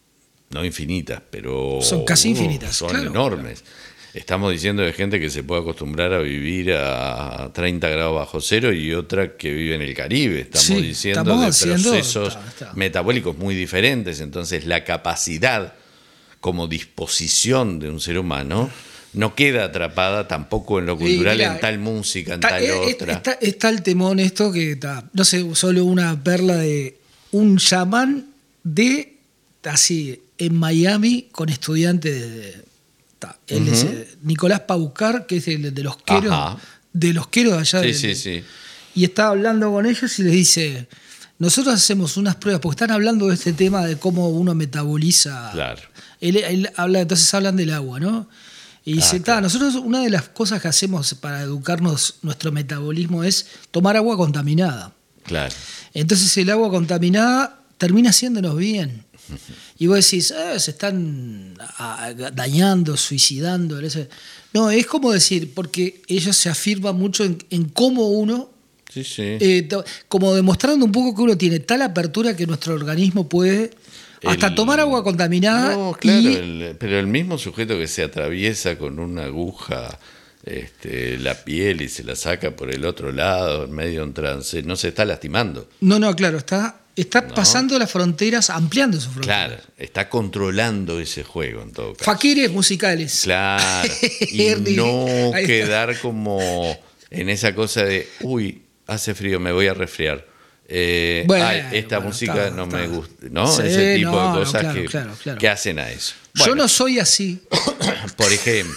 no infinitas, pero son casi uh, infinitas, son claro, enormes. Claro. Estamos diciendo de gente que se puede acostumbrar a vivir a treinta grados bajo cero y otra que vive en el Caribe. Estamos sí, diciendo estamos de haciendo, procesos está, está. metabólicos muy diferentes. Entonces la capacidad como disposición de un ser humano no queda atrapada tampoco en lo cultural, mira, en tal música, en está, tal es, otra. Está, está el temón esto que está, no sé, solo una perla de un chamán de, así, en Miami con estudiantes de... Él uh-huh. es eh, Nicolás Paucar, que es el de los queros, Ajá. de los queros allá. Sí, de, sí, sí. Y está hablando con ellos y les dice, nosotros hacemos unas pruebas, porque están hablando de este tema de cómo uno metaboliza. Claro. Él, él habla, entonces hablan del agua, ¿no? Y dice, ah, claro. nosotros una de las cosas que hacemos para educarnos nuestro metabolismo es tomar agua contaminada. Claro. Entonces el agua contaminada termina haciéndonos bien. Y vos decís, eh, se están dañando, suicidando. No, es como decir, porque ellos se afirman mucho en, en cómo uno, sí, sí. Eh, como demostrando un poco que uno tiene tal apertura que nuestro organismo puede hasta el, tomar agua contaminada. No, claro, y, el, pero el mismo sujeto que se atraviesa con una aguja este, la piel y se la saca por el otro lado, en medio de un trance, no se está lastimando. No, no, claro, está... Está ¿no? pasando las fronteras, ampliando sus fronteras. Claro, está controlando ese juego en todo caso. Faquires musicales. Claro, y no quedar como en esa cosa de, uy, hace frío, me voy a resfriar. Eh, bueno, ay, esta bueno, música está, no está. me gusta, ¿no? Sí, ese tipo no, de cosas no, claro, que, claro, claro. que hacen a eso. Bueno, yo no soy así. Por ejemplo.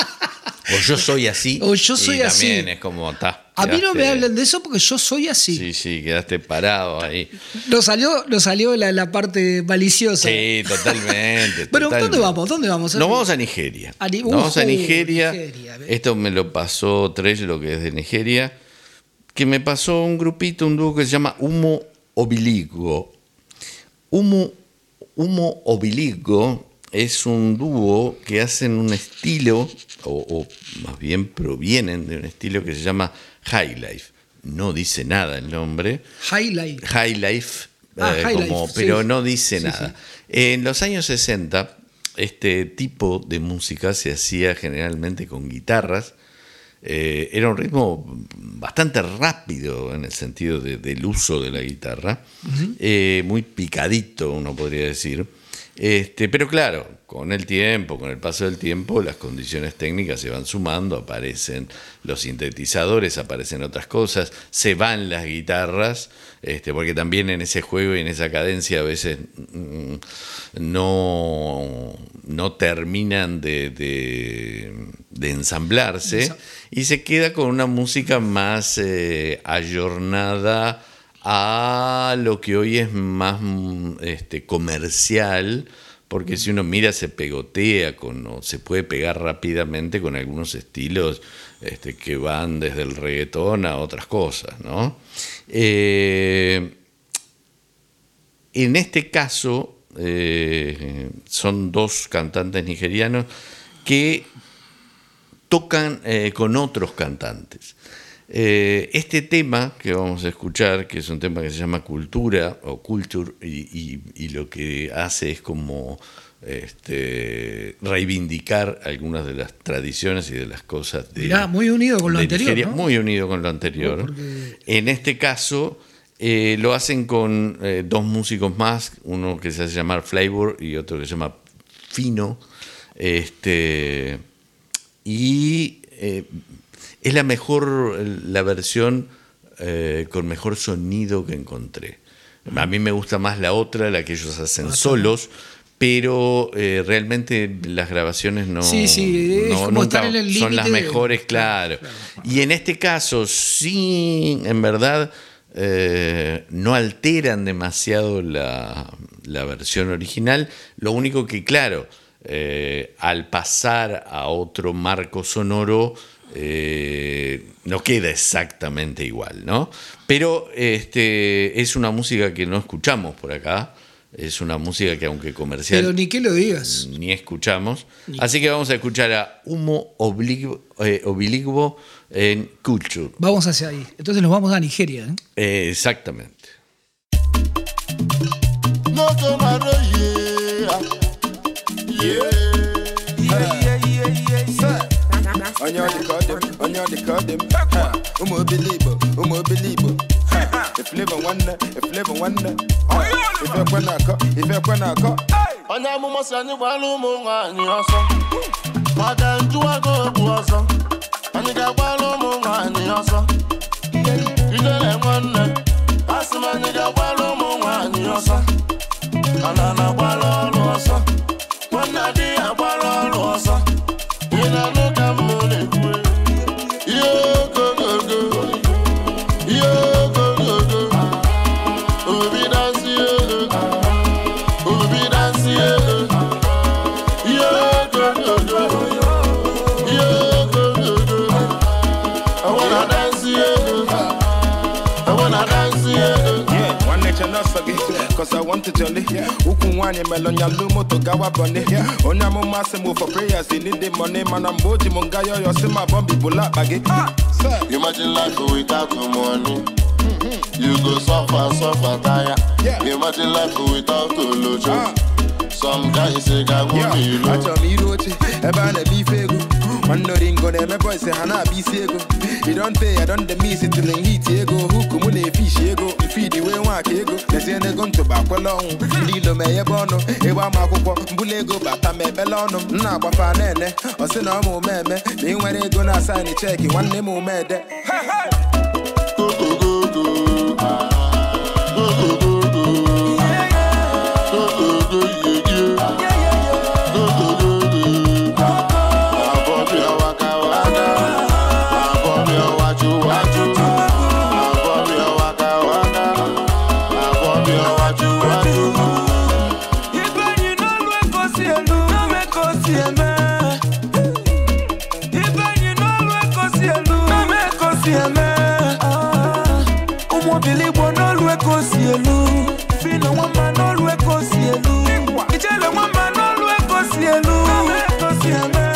O yo soy así. O yo soy y así. También es como, ta, a mí no me hablen de eso porque yo soy así. Sí, sí, quedaste parado ahí. Nos salió, nos salió la, la parte maliciosa. Sí, totalmente. Pero totalmente. ¿dónde vamos? ¿Dónde vamos? Nos vamos a Nigeria. A Ni- Nos vamos a uh, Nigeria. Nigeria Esto me lo pasó Tresh, lo que es de Nigeria. Que me pasó un grupito, un dúo que se llama Humo Obiligo. Humo, Humo Obiligo es un dúo que hacen un estilo, o, o más bien provienen de un estilo que se llama High Life. No dice nada el nombre. High Life. High Life, ah, eh, high como, life pero sí. no dice sí, nada. Sí. En los años sesenta, este tipo de música se hacía generalmente con guitarras. Eh, era un ritmo bastante rápido en el sentido de, del uso de la guitarra, uh-huh. eh, muy picadito, uno podría decir. Este, pero claro, con el tiempo, con el paso del tiempo, las condiciones técnicas se van sumando, aparecen los sintetizadores, aparecen otras cosas, se van las guitarras, este, porque también en ese juego y en esa cadencia a veces mm, no, no terminan de, de, de ensamblarse y se queda con una música más eh, ayornada a lo que hoy es más este, comercial, porque si uno mira se pegotea con, o se puede pegar rápidamente con algunos estilos este, que van desde el reggaetón a otras cosas, ¿no? Eh, en este caso eh, son dos cantantes nigerianos que tocan eh, con otros cantantes. Eh, este tema que vamos a escuchar, que es un tema que se llama Cultura o Culture, y, y, y lo que hace es como este, reivindicar algunas de las tradiciones y de las cosas de Mirá, muy unido con lo anterior, Nigeria, ¿no? muy unido con lo anterior. No, porque... En este caso eh, lo hacen con eh, dos músicos más, uno que se hace llamar Flavor y otro que se llama Fino, este, y eh, es la mejor, la versión eh, con mejor sonido que encontré. A mí me gusta más la otra, la que ellos hacen solos, pero eh, realmente las grabaciones no, sí, sí, es no como nunca estar en el son las límite mejores, de... claro. Claro, claro. Y en este caso, sí, en verdad, eh, no alteran demasiado la, la versión original. Lo único que, claro, eh, al pasar a otro marco sonoro, Eh, no queda exactamente igual, ¿no? Pero este, es una música que no escuchamos por acá, es una música que aunque comercial... Pero ni que lo digas. Ni escuchamos. Ni. Así que vamos a escuchar a Humo Obligo, eh, Obligo en Culture. Vamos hacia ahí. Entonces nos vamos a Nigeria, ¿eh? Eh, exactamente. No tomorrow, yeah. Onye ọdịka ọdịm, onye ọdịka ọdịm. Ụmụ obiligbo, ụmụ obiligbo. Iflevọ nwanne, iflevọ nwanne. Ife ekwe na-akọ, ife ekwe na-akọ. Onye amụma si anyị gbara ụmụ nwaanyị ọsọ. Maka njụwago okwu ọsọ. Anyị ga-agbara ụmụ nwaanyị ọsọ. Ijele nwanne. Asị m anyị ga-agbara ụmụ nwaanyị ọsọ. Ana na-agbara ọrụ ọsọ. Nwanne adịghị agbara ọrụ ọsọ. Ị na-anụ ka m na-ekwu. Ihe ogogogo. Ihe ogogogo. Obi dansi ego. Obi dansi ego. Ihe ogogogo. Ihe ogogogo. I wanna dance ego. I wanna dance ego. Yeah, one nature not so good. Cause I want to jolly. Uku nwanyị melonya lumo to gawa bunny. Onye amụma sị move for prayers, they need the money. Man, I'm boji munga yo yo si my bombi bula bagi. Imagine life without no money. You go suffer, suffer, tire. Imagine life without Olojo. Some guys say, "God, Yeah, me I tell me roche, ebe a na-eme ife ego. Nwanne oringo na-eme boy say ha na-abịa isi ego. You don't pay, I don't the miss it till in heat ego. Huku mụ na-efishi ego, mfidi wee nwa aka ego. Lezie n'ego ntụba akwela ọnwụ. Ndị ilo ma ebe ọnụ, ebe ama akwụkwọ, mbụla ego bata ma ebele ọnụ. M na-agbafa na-ene, ọ sị na ọ ma umeme. Na ị nwere ego na-asaịnị cheki, nwanne m umede. go, go, go, go. Go, go, go, go. Go, go, go, yeah, yeah. Go, go, go, go. Abobia waka waka. Abobia wachu wachu. Abobia waka waka. Abobia wachu wachu. Ibenyi n'olu ekosi elu, n'ome ekosi eme. Ibenyi n'olu ekosi elu, n'ome ekosi eme. Ụmụ obiligbo n'olu ekosi elu. Fino nwamba n'olu ekosi elu. Ijele nwamba n'olu ekosi elu. N'ome ekosi eme.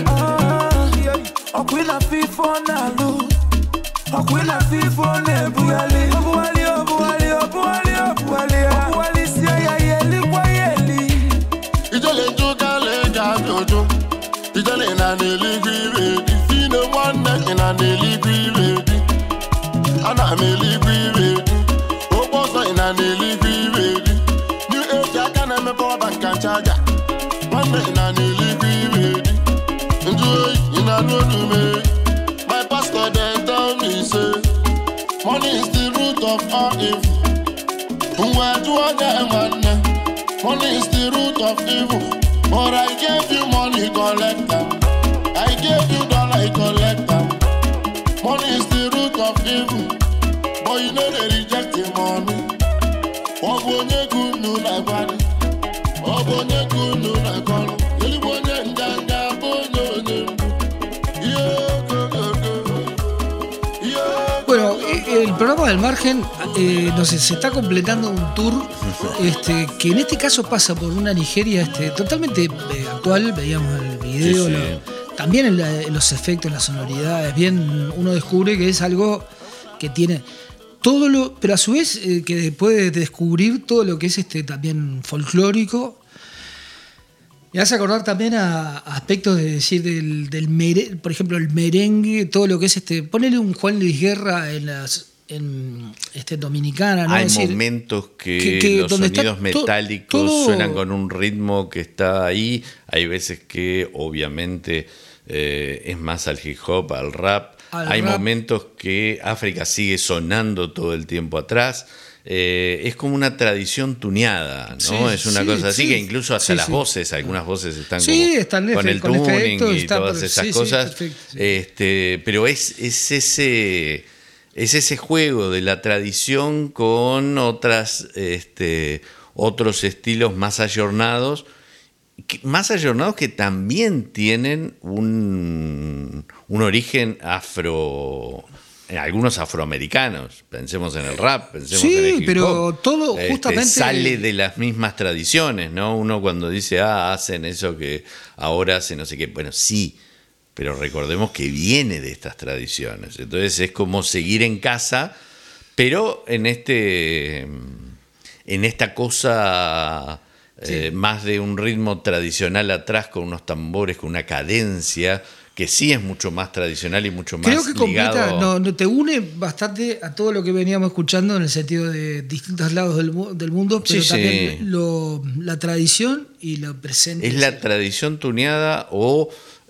Ọkụ ị na-afụ ife ọ na-alụ. Ọkụ ị na-afụ ife ọ na-ebugharị. Obugharị, obugharị, obugharị, obugharị. Obugharị sie ya ya elikwa ya eli. Ijele njuka lega jojo. Ijele na neligwi ready. Fino nwanne ị na neligwi ready. Ana m eligwi ready. Ogboso ị na neligwi ready. New age aka na-emepe ọba nka chaja. Nwanne ị na neligwi ready. Nju oyi ị na n'onume. My pastor then tell me say, money is the root of all evil. Mwe jụọ ya nwanne. Money is the root of evil. But I gave you money, collect them. I gave you dollar, collect them. Money is the root of evil. But you know they reject the money. Obonye kunu na body. Obonye kunu na kono. Elibonye ndanga bonyo onye. Yo go go go. Yo. Bueno, eh, el programa del margen, eh, no sé, se está completando un tour este, que en este caso pasa por una Nigeria este, totalmente eh, actual. Veíamos el video, Sí, sí. lo- también en, la- en los efectos, las sonoridades. Bien, uno descubre que es algo que tiene todo lo, pero a su vez eh, que puede descubrir todo lo que es este también folclórico. Me hace acordar también a, a aspectos de decir del, del mere- por ejemplo, el merengue, todo lo que es este. Ponele un Juan Luis Guerra en las en este Dominicana, ¿no? Hay Es decir, momentos que, que- que los donde está sonidos to- metálicos todo- suenan con un ritmo que está ahí. Hay veces que obviamente eh, es más al hip hop, al rap. Al Hay rap. momentos que África sigue sonando todo el tiempo atrás. Eh, es como una tradición tuneada, ¿no? Sí, es una sí, cosa así sí. que incluso hasta Sí, las sí. voces, algunas voces están Sí, como están con efe- el con tuning efectos, y está todas per- esas sí, sí, cosas. perfecto, sí. Este, pero es, es ese es ese juego de la tradición con otras este, otros estilos más ayornados, que- más ayornados que también tienen un, un origen afro, en algunos afroamericanos. Pensemos en el rap, pensemos Sí, en el hip pero hop. todo Este, justamente- sale de las mismas tradiciones, ¿no? Uno cuando dice, ah, hacen eso que ahora hacen no sé qué. Bueno, sí, pero recordemos que viene de estas tradiciones. Entonces es como seguir en casa, pero en este en esta cosa sí. eh, más de un ritmo tradicional atrás con unos tambores, con una cadencia que sí es mucho más tradicional y mucho más Creo que completa, ligado... no, no, te une bastante a todo lo que veníamos escuchando en el sentido de distintos lados del, del mundo, pero sí, también sí. Lo, la tradición y lo presente. Es la tradición tuneada o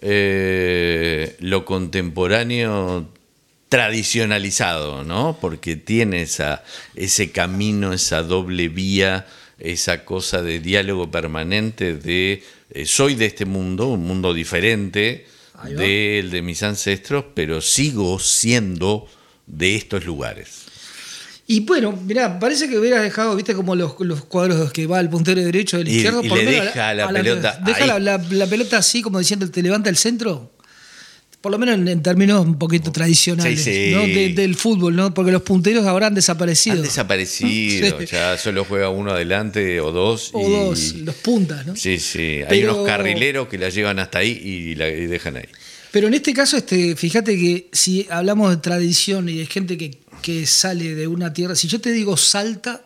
eh, lo contemporáneo tradicionalizado, ¿no? Porque tiene esa, ese camino, esa doble vía, esa cosa de diálogo permanente de eh, soy de este mundo, un mundo diferente del de mis ancestros, pero sigo siendo de estos lugares. Y bueno, mirá, parece que hubieras dejado, viste, como los, los cuadros que va al puntero derecho del y, izquierdo. Y por le lo menos deja a la, a la pelota la, Deja la, la, la pelota así, como diciendo, te levanta el centro. Por lo menos en, en términos un poquito tradicionales, sí, sí. ¿no? De, del fútbol, ¿no? Porque los punteros ahora han desaparecido. Han desaparecido, sí. Ya solo juega uno adelante o dos. O y, dos, los puntas, ¿no? Sí, sí. Hay Pero, unos carrileros que la llevan hasta ahí y la y dejan ahí. Pero en este caso, este, fíjate que si hablamos de tradición y de gente que, que sale de una tierra, si yo te digo Salta...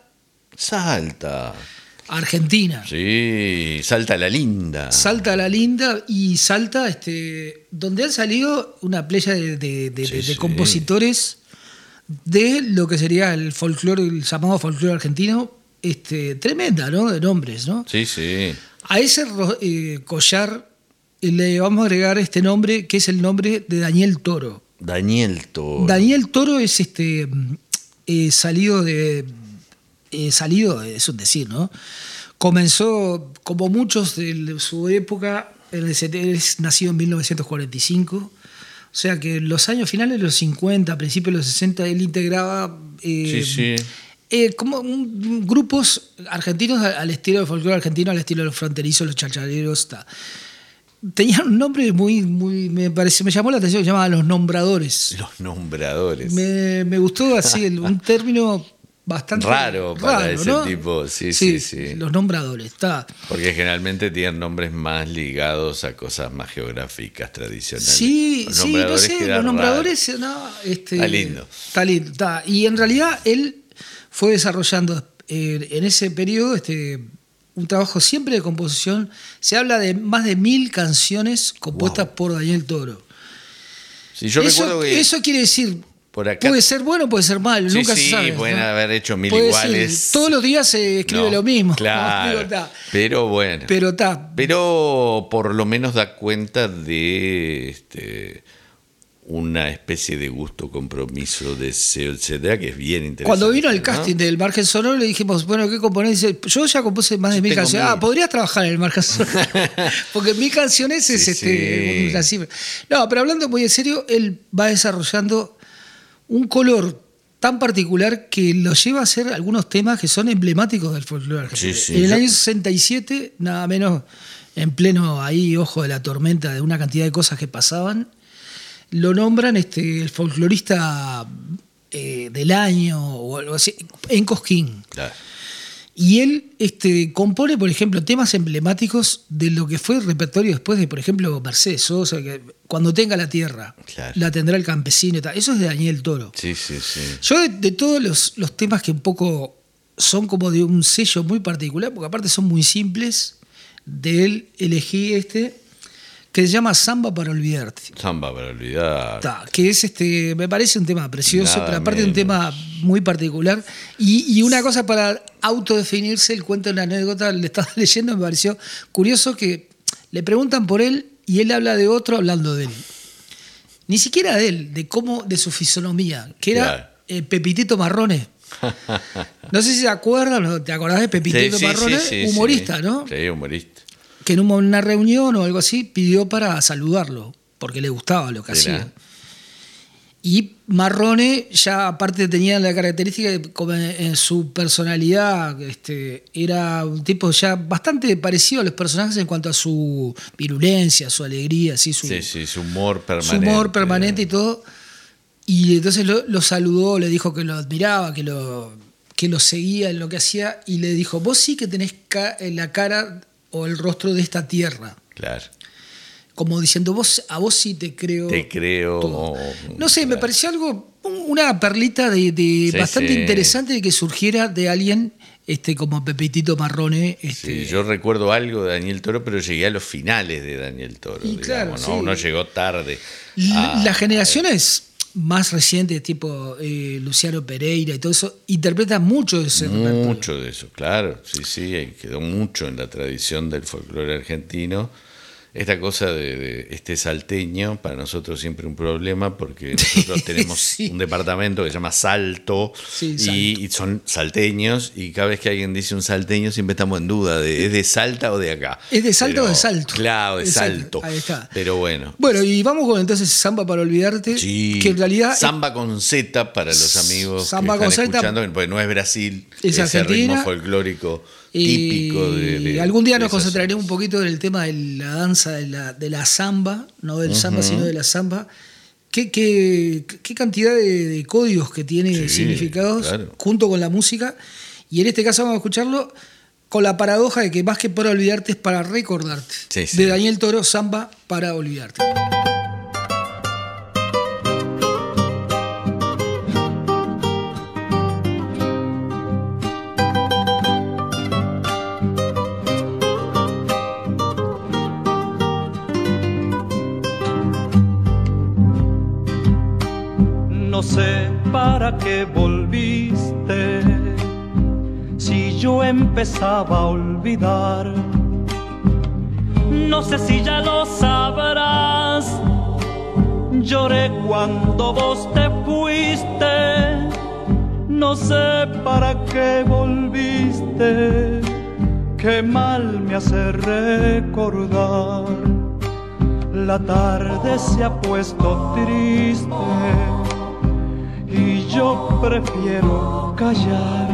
Salta. Argentina. Sí, Salta la Linda. Salta la Linda y Salta, este, donde han salido una playa de, de, de, sí, de, de sí. compositores de lo que sería el folclore, el llamado folclore argentino, este, tremenda, ¿no? De nombres, ¿no? Sí, sí. A ese eh, collar le vamos a agregar este nombre, que es el nombre de Daniel Toro. Daniel Toro. Daniel Toro es este eh, salido de... Eh, salido, es un decir, ¿no? Comenzó, como muchos de su época, él es nacido en mil novecientos cuarenta y cinco, o sea que en los años finales de los cincuenta, principios de los sesenta, él integraba eh, sí, sí. Eh, como un, grupos argentinos al estilo del folclore argentino, al estilo de los fronterizos, los chachareros, ta. Tenían un nombre muy, muy, me parece, me llamó la atención, se llamaban los nombradores. Los nombradores. Me, me gustó así, el, un término bastante raro para raro, ese ¿no? tipo, sí, sí, sí, sí. Los nombradores, está. Porque generalmente tienen nombres más ligados a cosas más geográficas, tradicionales. Sí, los sí, no sé, los nombradores, no, este, está lindo. Está lindo, está. Y en realidad él fue desarrollando eh, en ese periodo este, un trabajo siempre de composición. Se habla de más de mil canciones compuestas wow. por Daniel Toro. Sí, yo eso, recuerdo que eso quiere decir... Por acá. Puede ser bueno, puede ser malo, sí, nunca sí, se sabe. Pueden ¿no? haber hecho mil puede iguales. Ser, todos los días se escribe no, lo mismo. Claro. Digo, pero bueno. Pero está. Pero por lo menos da cuenta de este, una especie de gusto, compromiso, deseo, etcétera, que es bien interesante. Cuando vino el ¿no? casting del Margen Sonoro le dijimos, bueno, ¿qué componés? Dice, yo ya compuse más de yo mil canciones. mil. Ah, podrías trabajar en el Margen Sonoro. Porque mil canciones es sí, este, sí. una cifra. No, pero hablando muy en serio, él va desarrollando un color tan particular que lo lleva a hacer algunos temas que son emblemáticos del folclore argentino. Sí, sí, en el yo... año sesenta y siete, nada menos, en pleno ahí ojo de la tormenta de una cantidad de cosas que pasaban, lo nombran este, el folclorista eh, del año o algo así, en Cosquín. Claro. Y él este, compone, por ejemplo, temas emblemáticos de lo que fue el repertorio después de, por ejemplo, Mercedes Sosa, que cuando tenga la tierra, claro. la tendrá el campesino y tal. Eso es de Daniel Toro. Sí, sí, sí. Yo de, de todos los, los temas que un poco son como de un sello muy particular, porque aparte son muy simples, de él elegí este, que se llama Samba para olvidarte. Samba para olvidar. Ta, que es este, me parece un tema precioso, Nada pero aparte menos. un tema muy particular. Y, y una cosa para autodefinirse, el cuento de la anécdota, le estaba leyendo, me pareció curioso que le preguntan por él y él habla de otro hablando de él. Ni siquiera de él, de cómo, de su fisonomía, que era claro. eh, Pepitito Marrone. No sé si te acuerdas, ¿no? ¿Te acordás de Pepitito sí, sí, Marrone? Sí, sí, humorista, sí. ¿no? Sí, humorista. Que en una reunión o algo así pidió para saludarlo, porque le gustaba lo que Mirá. hacía. Y Marrone ya aparte tenía la característica de como en su personalidad, este, era un tipo ya bastante parecido a los personajes en cuanto a su virulencia, su alegría, así, su, sí, sí, su humor permanente. Su humor permanente y todo. Y entonces lo, lo saludó, le dijo que lo admiraba, que lo, que lo seguía en lo que hacía, y le dijo, vos sí que tenés ca- la cara o el rostro de esta tierra. Claro. Como diciendo, vos, a vos sí te creo. Te creo. todo. No sé, claro. me pareció algo, una perlita de, de Sí, bastante sí. interesante de que surgiera de alguien este, como Pepitito Marrone. Este, Sí, yo recuerdo algo de Daniel Toro, pero llegué a los finales de Daniel Toro. Y digamos, claro, ¿no? sí. Uno llegó tarde. La- a- Las generaciones más recientes, tipo eh, Luciano Pereira y todo eso, interpretan mucho de ese repertorio. Mucho de eso, claro. Sí, sí, quedó mucho en la tradición del folclore argentino. Esta cosa de, de este salteño, para nosotros siempre un problema, porque nosotros tenemos Sí. un departamento que se llama Salto, Sí, y, Salto. y son salteños, y cada vez que alguien dice un salteño siempre estamos en duda de ¿es de Salta o de acá? ¿Es de Salta Pero, o de Salto? Claro, de Exacto, Salto. ahí está. Pero bueno. Bueno, y vamos con entonces Samba para olvidarte, Sí, que en realidad samba con Z para los amigos Samba que con están Z, escuchando, porque no es Brasil, es ese Argentina, ritmo folclórico y típico de, de- algún día de nos esas concentraremos zonas. un poquito en el tema de la danza de la, de la samba, no del samba, sino de la samba. ¿Qué, qué, qué cantidad de, de códigos que tiene, Sí, significados, claro. junto con la música? Y en este caso vamos a escucharlo con la paradoja de que más que para olvidarte es para recordarte. Sí, sí. De Daniel Toro, Samba para olvidarte. No sé para qué volviste, si yo empezaba a olvidar. No sé si ya lo sabrás, lloré cuando vos te fuiste. No sé para qué volviste, qué mal me hace recordar. La tarde se ha puesto triste y yo prefiero callar.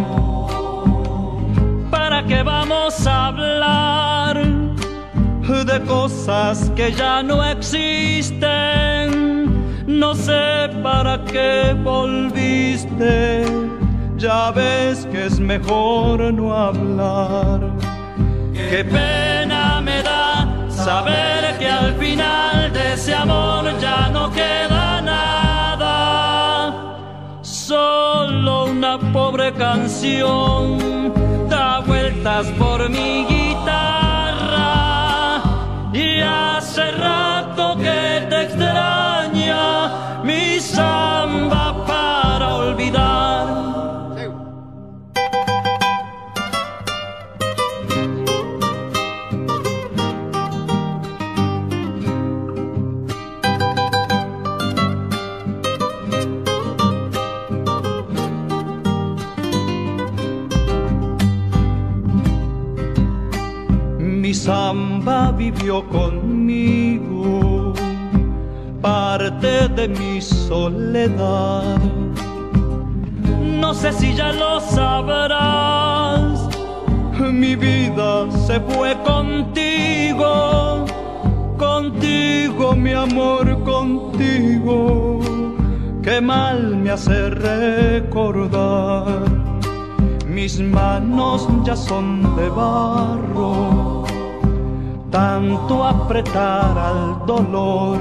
¿Para qué vamos a hablar de cosas que ya no existen? No sé para qué volviste, ya ves que es mejor no hablar. Qué pena me da saber que al final de ese amor ya no queda nada, solo una pobre canción da vueltas por mi guitarra, y hace rato que te extraña mi samba para olvidar. Mi samba vivió conmigo, parte de mi soledad. No sé si ya lo sabrás, mi vida se fue contigo, contigo mi amor, contigo. Qué mal me hace recordar, mis manos ya son de barro, tanto apretar al dolor.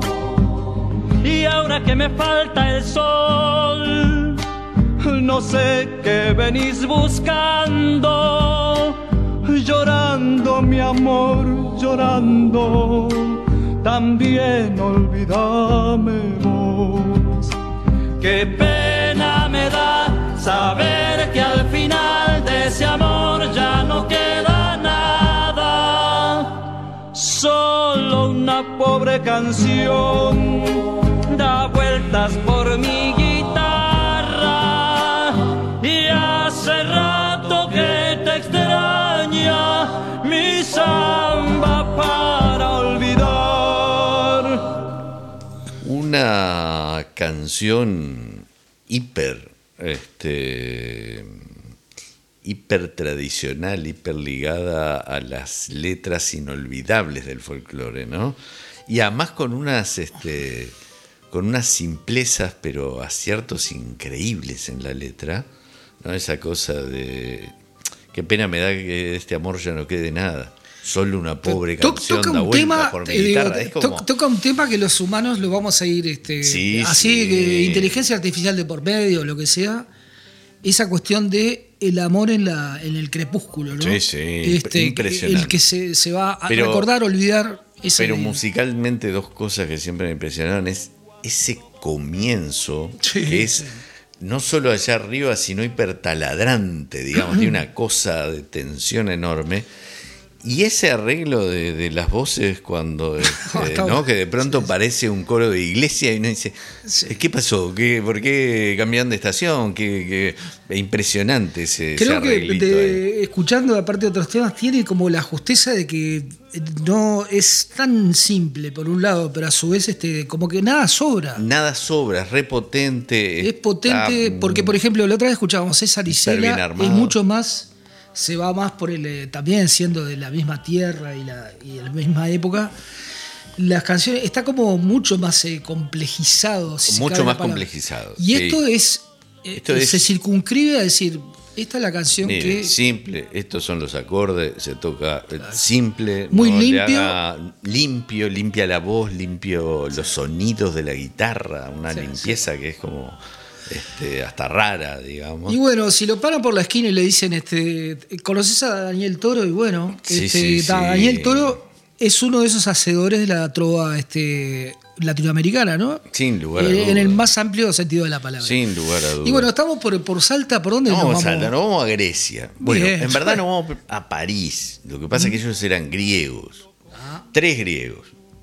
Y ahora que me falta el sol, no sé qué venís buscando, llorando mi amor, llorando, también olvídame vos. Qué pena me da saber que al final de ese amor ya no queda nada, solo una pobre canción da vueltas por mi guitarra, y hace rato que te extraña mi samba para olvidar. Una canción hiper, este, hiper tradicional, hiper ligada a las letras inolvidables del folclore, ¿no? Y además con unas, este, con unas simplezas, pero aciertos increíbles en la letra, ¿no? Esa cosa de qué pena me da que de este amor ya no quede nada. Solo una pobre To- canción toca da un vuelta tema, por mi te digo, guitarra. Es to- como... toca un tema que los humanos lo vamos a ir este, Sí, así, sí. que inteligencia artificial de por medio, lo que sea, esa cuestión de el amor en la en el crepúsculo, ¿no? Sí, sí, este, impresionante. El que se, se va a pero, recordar, olvidar. Ese pero día. musicalmente dos cosas que siempre me impresionaron es ese comienzo, sí, que es sí. no solo allá arriba, sino hipertaladrante, digamos, tiene una cosa de tensión enorme. Y ese arreglo de, de las voces cuando, este, ¿no? Que de pronto sí, parece un coro de iglesia y uno dice, sí. ¿qué pasó? ¿Qué, ¿Por qué cambian de estación? ¿Qué, qué? Impresionante ese, Creo ese arreglito que de, ahí. Escuchando aparte de otros temas, tiene como la justeza de que no es tan simple por un lado, pero a su vez este, como que nada sobra. Nada sobra, es repotente. Es potente porque, por ejemplo, la otra vez escuchábamos César Isela, es mucho más... se va más por el, eh, también siendo de la misma tierra y la, y la misma época, las canciones, está como mucho más eh, complejizado. Si mucho más complejizado. Y sí. esto es, eh, esto es, se circunscribe a decir, esta es la canción mire, que... simple, estos son los acordes, se toca claro. simple. Muy no limpio. Le haga, limpio, limpia la voz, limpio sí. los sonidos de la guitarra, una sí, limpieza sí. que es como... Este, hasta rara, digamos. Y bueno, si lo paran por la esquina y le dicen, este, ¿conoces a Daniel Toro? Y bueno, sí, este, sí, da, sí. Daniel Toro es uno de esos hacedores de la trova este, latinoamericana, ¿no? Sin lugar a eh, dudas. En el más amplio sentido de la palabra. Sin lugar a dudas. Y bueno, estamos por, por Salta, ¿por dónde no nos vamos? vamos? Salta, nos vamos a Grecia. Bueno, Bien. en verdad nos vamos a París. Lo que pasa es que ellos eran griegos. Ah. Tres griegos.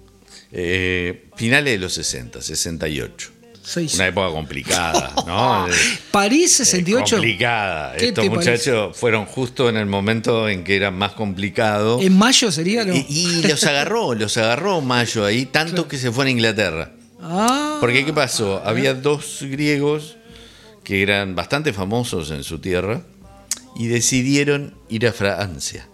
Eh, finales de los sesenta, sesenta y ocho. Seis. Una época complicada, ¿no? París sesenta y ocho. Complicada. Estos muchachos parece? fueron justo en el momento en que era más complicado. ¿En mayo sería? ¿No? Y, y los agarró, los agarró mayo ahí, tanto claro. que se fueron a Inglaterra. Ah, Porque ¿qué pasó? Había dos griegos que eran bastante famosos en su tierra y decidieron ir a Francia.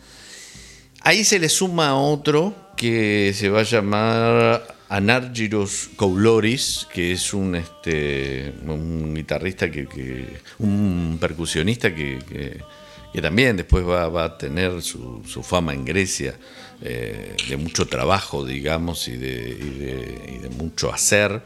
Ahí se le suma otro que se va a llamar Anargyros Kouloris, que es un este un guitarrista que, que un percusionista que, que, que también después va, va a tener su, su fama en Grecia, eh, de mucho trabajo, digamos, y de, y de, y de mucho hacer.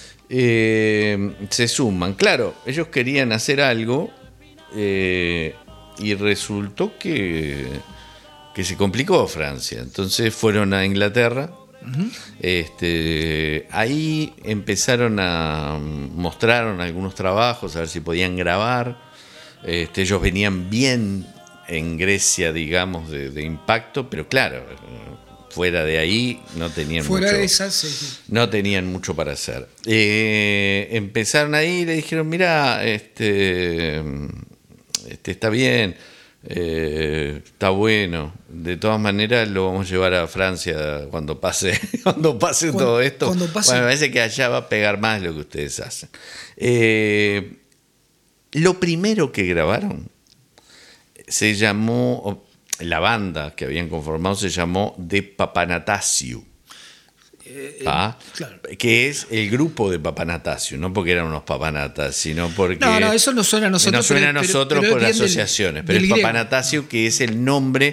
Eh, se suman, claro, ellos querían hacer algo eh, y resultó que, que se complicó Francia, entonces fueron a Inglaterra. Uh-huh. Este, ahí empezaron a mostraron algunos trabajos a ver si podían grabar. Este, ellos venían bien en Grecia, digamos, de, de impacto, pero claro, fuera de ahí no tenían fuera mucho, de esas, sí. no tenían mucho para hacer. Eh, empezaron ahí y le dijeron, mira, este, este está bien. Eh, está bueno, de todas maneras lo vamos a llevar a Francia cuando pase cuando pase cuando, todo esto pase... bueno, me parece que allá va a pegar más lo que ustedes hacen. Eh, lo primero que grabaron se llamó, la banda que habían conformado se llamó De Papanatasio. ¿Ah? Claro. Que es el grupo de Papanatasio, no porque eran unos papanatas, sino porque... No, no, eso no suena a nosotros. No suena pero, a nosotros pero, pero por asociaciones, del, pero del el Papanatasio, que es el nombre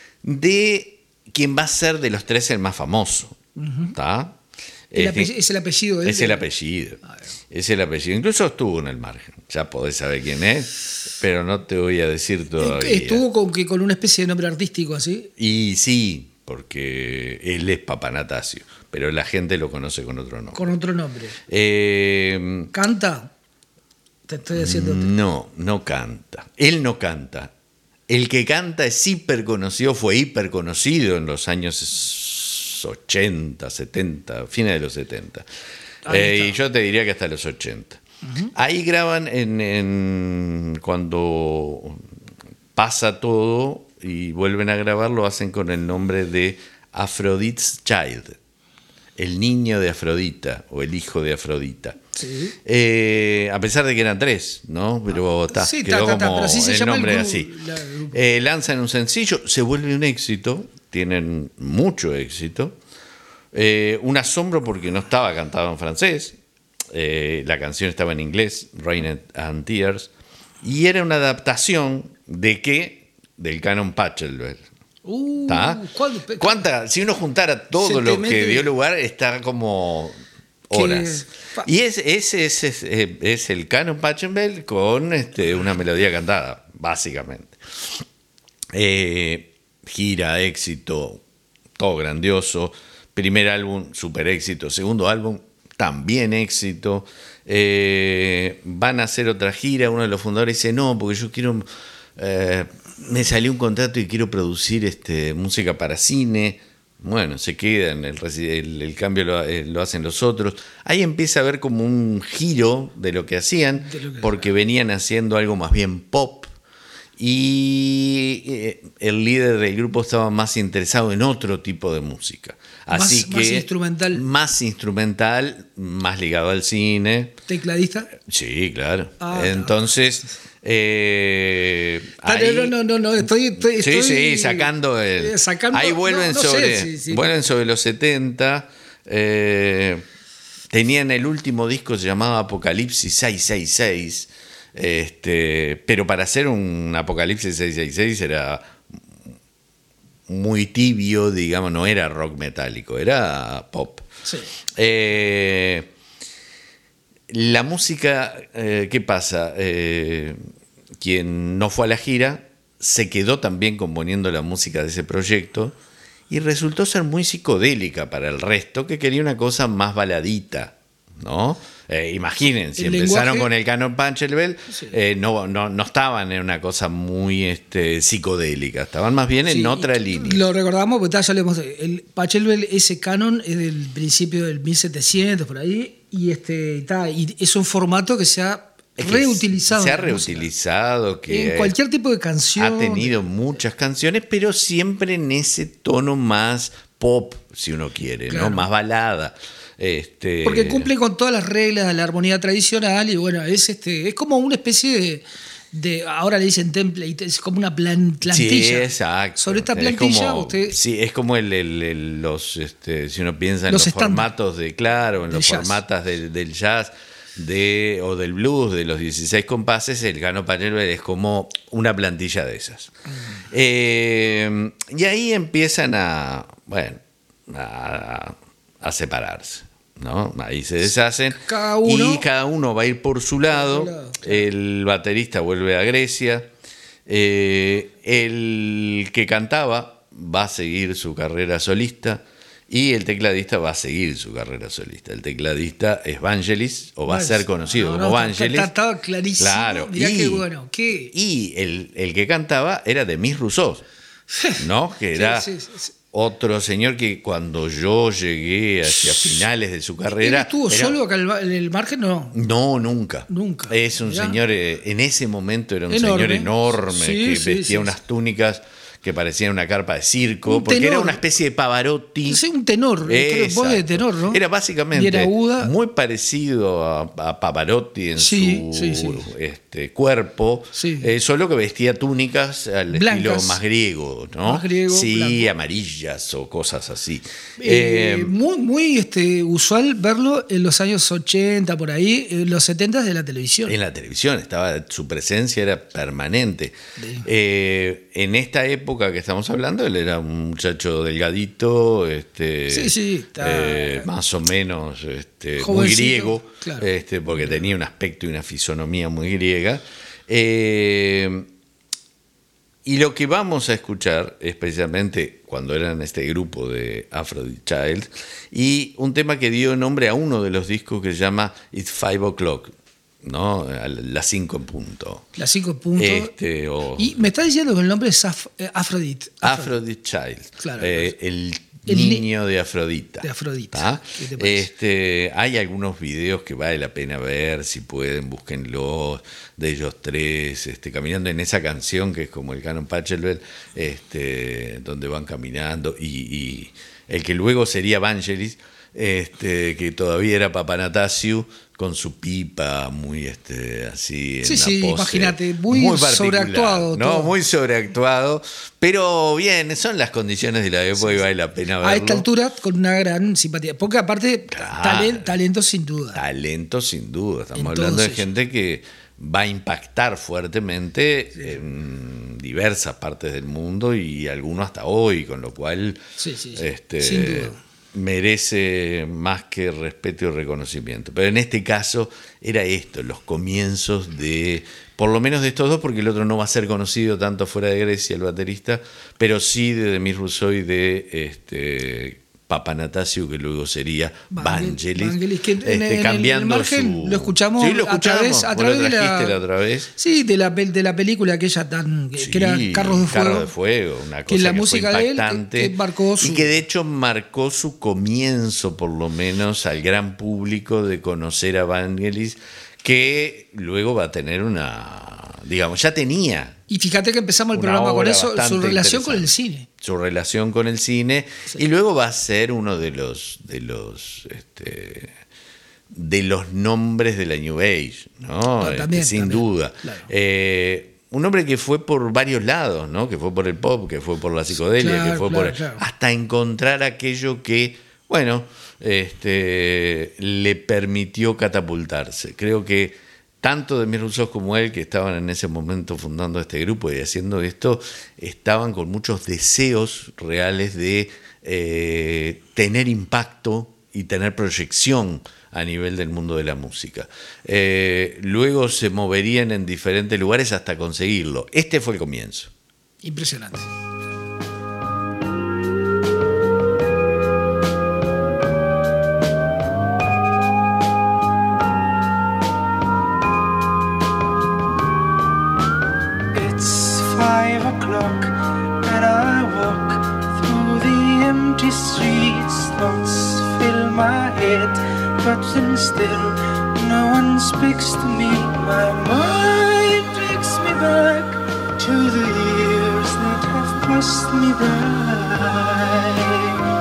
de quien va a ser de los tres el más famoso. ¿Está? Uh-huh. Es, es el apellido de él. Es el apellido. Es el apellido. Incluso estuvo en el margen. Ya podés saber quién es, pero no te voy a decir todavía. Estuvo con, que, con una especie de nombre artístico así. Y sí, porque él es Papanatasio, pero la gente lo conoce con otro nombre. Con otro nombre. Eh, ¿Canta? Te estoy haciendo... No, no canta. Él no canta. El que canta es hiper conocido, fue hiper conocido en los años ochenta, setenta, fines de los setenta. Eh, y yo te diría que hasta los ochenta. Uh-huh. Ahí graban en, en cuando pasa todo y vuelven a grabar, lo hacen con el nombre de Aphrodite's Child, el niño de Afrodita o el hijo de Afrodita. Sí. Eh, a pesar de que eran tres, ¿no? Pero ta, sí, quedó ta, ta, como ta, sí el nombre el así. La... Eh, lanzan un sencillo, se vuelve un éxito, tienen mucho éxito. Eh, un asombro porque no estaba cantado en francés, eh, la canción estaba en inglés, Rain and Tears, y era una adaptación de qué? Del canon Pachelbel. Uh, ¿Cuánta? Si uno juntara todo lo que dio lugar, está como horas. Que... Y es, ese es, es, es el canon Pachelbel con este, una melodía cantada, básicamente. Eh, gira, éxito, todo grandioso. Primer álbum, super éxito. Segundo álbum, también éxito. Eh, van a hacer otra gira. Uno de los fundadores dice, no, porque yo quiero... Eh, me salió un contrato y quiero producir este, música para cine. Bueno, se quedan, el, el, el cambio lo, eh, lo hacen los otros. Ahí empieza a haber como un giro de lo que hacían, lo que porque venían haciendo algo más bien pop. Y eh, el líder del grupo estaba más interesado en otro tipo de música. Así más, que, más instrumental. Más instrumental, más ligado al cine. ¿Tecladista? Sí, claro. Ah, Entonces... No. Eh, ahí, no, no, no, no, estoy, estoy, sí, estoy sí, sacando el. Sacando, ahí vuelven, no, no sobre, sé, sí, sí. vuelven sobre los setenta. Eh, tenían el último disco llamado Apocalipsis seiscientos sesenta y seis. Este, pero para hacer un Apocalipsis seiscientos sesenta y seis era muy tibio, digamos, no era rock metálico, era pop. Sí. Eh, La música, eh, ¿qué pasa? Eh, quien no fue a la gira se quedó también componiendo la música de ese proyecto y resultó ser muy psicodélica para el resto, que quería una cosa más baladita, ¿no? Eh, imagínense, el empezaron lenguaje... con el canon Pachelbel, sí. eh, no, no, no estaban en una cosa muy este, psicodélica, estaban más bien en sí, otra línea. Lo recordamos porque ya le hemos, el Pachelbel, ese canon es del principio del mil setecientos, por ahí. Y, este, ta, y es un formato que se ha es que reutilizado. Se ha reutilizado. Que en cualquier tipo de canción. Ha tenido muchas canciones, pero siempre en ese tono más pop, si uno quiere, claro. ¿no? Más balada. Este... Porque cumple con todas las reglas de la armonía tradicional y bueno, es, este, es como una especie de... De, ahora le dicen template, es como una plan, plantilla. Sí, exacto. Sobre esta plantilla, como, usted. Sí, es como el, el, el, los, este, si uno piensa en los, los estándar. formatos de, claro, en los jazz. formatos del, del jazz de, o del blues, de los dieciséis compases, el canon Pachelbel es como una plantilla de esas. Mm. Eh, y ahí empiezan a, bueno, a, a separarse. ¿No? Ahí se deshacen cada uno, y cada uno va a ir por su lado. Claro. El baterista vuelve a Grecia, eh, el que cantaba va a seguir su carrera solista y el tecladista va a seguir su carrera solista. El tecladista es Vangelis, o va Vangelis. a ser conocido no, como no, Vangelis. Estaba clarísimo. Claro. Mirá y, qué bueno. ¿Qué? y el, el que cantaba era Demis Rousseau, ¿no? Que era... Sí, sí, sí. Otro señor que cuando yo llegué hacia finales de su carrera... ¿Él estuvo era... solo acá en el margen? No. No, nunca. Nunca. Es un Mirá. señor, en ese momento era un enorme. señor enorme, sí, que sí, vestía sí, unas sí. túnicas que parecían una carpa de circo, Un porque tenor. era una especie de Pavarotti. Sí, un tenor, voz de tenor, ¿no? Era básicamente Bien aguda. muy parecido a, a Pavarotti en sí, su sí, sí. Este, cuerpo, sí. eh, solo que vestía túnicas al Blancas. estilo más griego, ¿no? Más griego, sí, blanco. amarillas o cosas así. Eh, Eh, muy muy este, usual verlo en los años ochenta, por ahí, en los setenta de la televisión. En la televisión, estaba, su presencia era permanente. Sí. Eh, en esta época que estamos hablando, él era un muchacho delgadito, este, sí, sí, está... eh, más o menos este, muy Jovencito, griego, claro. este, porque tenía un aspecto y una fisonomía muy griega. Eh, y lo que vamos a escuchar, especialmente cuando eran este grupo de Aphrodite Child, y un tema que dio nombre a uno de los discos que se llama It's Five O'Clock, ¿no? A las cinco en punto. Las cinco en punto. Este, o, y me está diciendo que el nombre es Af eh, Aphrodite. Aphrodite Child. Claro. Eh, el, el niño de Afrodita. De Afrodita. ¿Ah? ¿Qué te parece? Este, hay algunos videos que vale la pena ver, si pueden, búsquenlos, de ellos tres, este, caminando en esa canción que es como el canon Pachelbel, este, donde van caminando, y, y el que luego sería Vangelis, este, que todavía era Papanatasiou, con su pipa muy este así en sí, una sí, pose imagínate, muy, muy sobreactuado. no, todo. muy sobreactuado, pero bien, son las condiciones de la época sí, y vale la pena verlo. A esta altura con una gran simpatía, porque aparte claro, talento, talento sin duda. Talento sin duda, estamos Entonces, hablando de gente que va a impactar fuertemente sí. en diversas partes del mundo y algunos hasta hoy, con lo cual sí, sí, sí. este sin duda. merece más que respeto y reconocimiento. Pero en este caso era esto, los comienzos de, por lo menos de estos dos, porque el otro no va a ser conocido tanto fuera de Grecia, el baterista, pero sí de Demis Rousseau y de este, Papanatasio, que luego sería Vangelis. Vangelis, que en, este, en, cambiando en el margen su... lo escuchamos, sí, lo escuchamos. a través, a través ¿Vos lo de trajiste la, la otra vez? Sí, de la, de la película aquella tan, Sí, que era Carros de Fuego. Carros de Fuego, una cosa que la que música fue de él impactante, que, que marcó su... y que de hecho marcó su comienzo, por lo menos al gran público, de conocer a Vangelis, que luego va a tener una, digamos, ya tenía. Y fíjate que empezamos el una programa con obra eso, su bastante relación con el interesante. cine. Su relación con el cine, Sí. y luego va a ser uno de los de los este, de los nombres de la New Age, ¿no? Ah, también, Este, sin también, duda. claro. Eh, un hombre que fue por varios lados, ¿no? Que fue por el pop, que fue por la psicodelia, Claro, que fue claro, por claro. hasta encontrar aquello que, bueno, este, le permitió catapultarse. Creo que tanto Demis Rousseau como él, que estaban en ese momento fundando este grupo y haciendo esto, estaban con muchos deseos reales de eh, tener impacto y tener proyección a nivel del mundo de la música. Eh, luego se moverían en diferentes lugares hasta conseguirlo. Este fue el comienzo. Impresionante. It's five o'clock and I walk through the empty streets. Thoughts fill my head, but then still no one speaks to me. My mind takes me back to the years that have passed me by.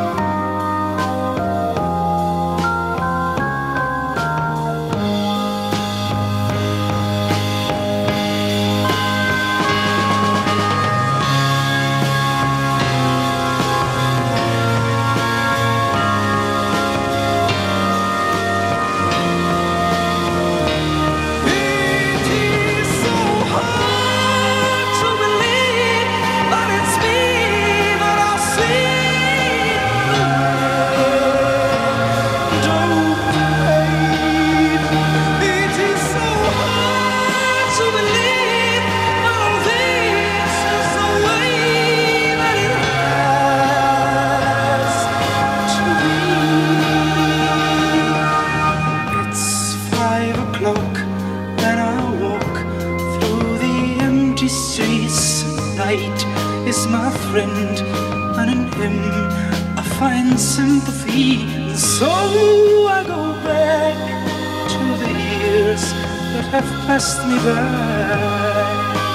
Is my friend, and in him I find sympathy. So I go back to the years that have passed me by.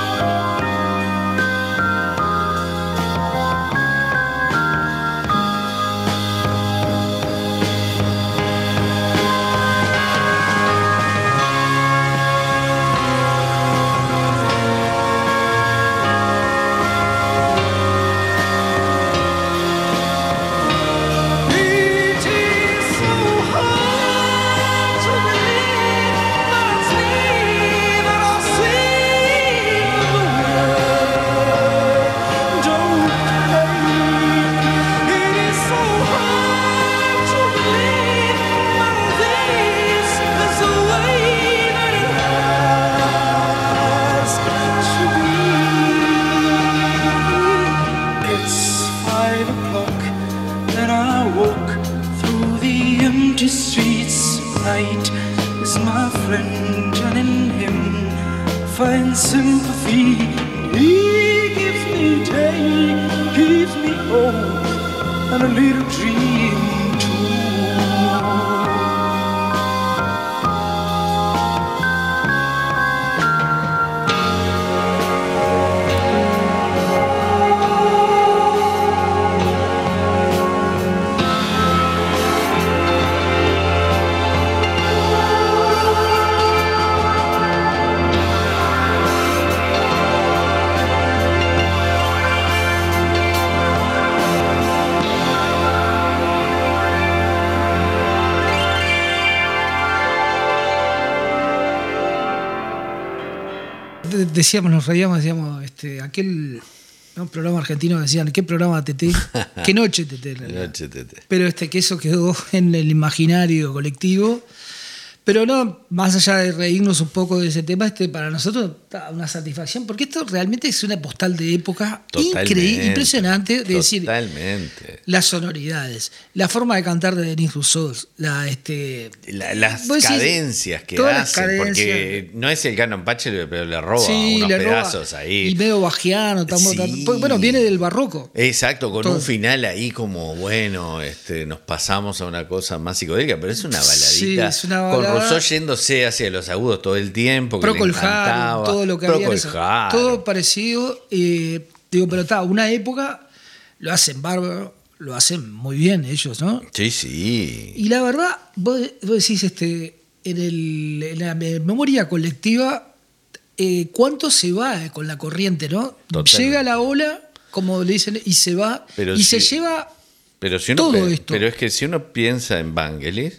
Find sympathy, he gives me day, gives me hope, and a little dream too. Decíamos, nos reíamos, decíamos, este, aquel Un programa argentino que decían, ¿qué programa T T? ¿Qué noche T T? Noche T T. Pero este, que eso quedó en el imaginario colectivo. Pero no, más allá de reírnos un poco de ese tema, este para nosotros está una satisfacción, porque esto realmente es una postal de época increíble, impresionante, de decir, totalmente. Las sonoridades, la forma de cantar de Denis Rousseau, la, este, La- las vos decís, cadencias que todas las hacen, cadencias. porque no es el Canon Pache, pero le roba Sí, unos le roba, pedazos ahí. y medio bajiano, estamos, Sí. bueno, viene del barroco. Exacto, con Todo. un final ahí como, bueno, este, nos pasamos a una cosa más psicodélica, pero es una baladita. Sí, es una Con balada. Rousseau yéndose hacia los agudos todo el tiempo, que le Procol Harum, encantaba. todo lo que había. en Procol esa- Harum. todo parecido. eh, digo, pero está, una época lo hacen bárbaro, lo hacen muy bien ellos, ¿no? Sí, sí. Y la verdad, vos, vos decís, este, en, el, en la memoria colectiva, eh, ¿cuánto se va con la corriente, no? Totalmente. Llega la ola, como le dicen, y se va, Pero y sí. se lleva Pero, si uno todo pe- esto. pero es que si uno piensa en Vangelis,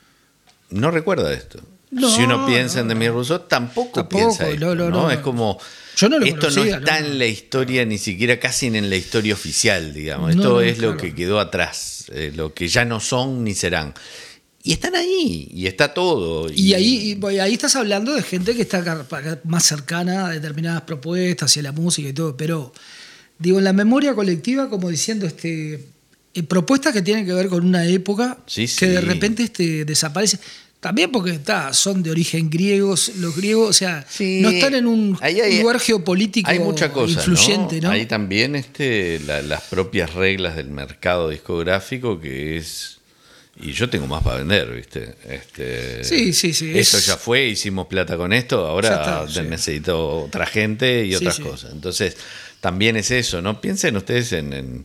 no recuerda esto. No, si uno piensa no, en Demis Rousseau, tampoco, Tampoco, piensa esto. no, no, ¿no? no, Es no. como. Yo no lo esto conocía, no está no. en la historia, ni siquiera casi ni en la historia oficial, digamos. No, Esto no, es lo claro. que quedó atrás, eh, lo que ya no son ni serán. Y están ahí, y está todo. Y ahí, y ahí estás hablando de gente que está ca- más cercana a determinadas propuestas y a la música y todo, pero digo, en la memoria colectiva, como diciendo, este, eh, propuestas que tienen que ver con una época Sí, que de sí. repente este, desaparece. También porque está, son de origen griegos, los griegos, o sea, Sí, no están en un ahí hay- lugar geopolítico Hay mucha cosa, influyente, ¿no? Hay también este, la- las propias reglas del mercado discográfico que es... Y yo tengo más para vender, ¿viste? Este, Sí, sí, sí, Esto es- ya fue, hicimos plata con esto, Ya ahora está, sí. necesito otra gente y Sí, otras sí. cosas. Entonces, también es eso, ¿no? Piensen ustedes en... en-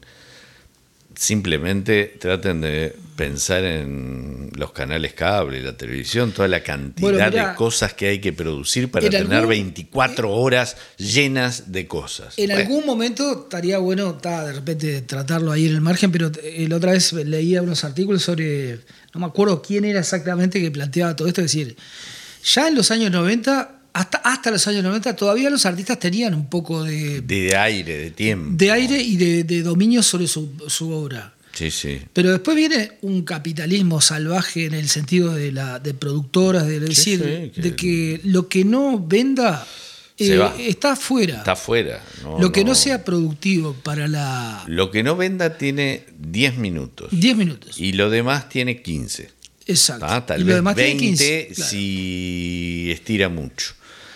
simplemente traten de pensar en los canales cable, la televisión, toda la cantidad Bueno, mirá, de cosas que hay que producir para en tener algún- veinticuatro horas llenas de cosas. En Bueno, algún momento estaría bueno ta, de repente tratarlo ahí en el margen, pero eh, la otra vez leía unos artículos sobre, no me acuerdo quién era exactamente que planteaba todo esto, es decir, ya en los años noventa, hasta, hasta los años noventa, todavía los artistas tenían un poco de, de aire, de tiempo. de aire y de, de dominio sobre su, su obra. Sí, sí. Pero después viene un capitalismo salvaje en el sentido de, la, de productoras, de decir, sí, que- de que lo que no venda Se eh, va. está afuera. Está afuera. No, Lo que no sea productivo para la Lo que no venda tiene diez minutos. diez minutos. Y lo demás tiene quince. Exacto. ¿tá? Tal y lo vez demás tiene veinte quince. Claro. si estira mucho.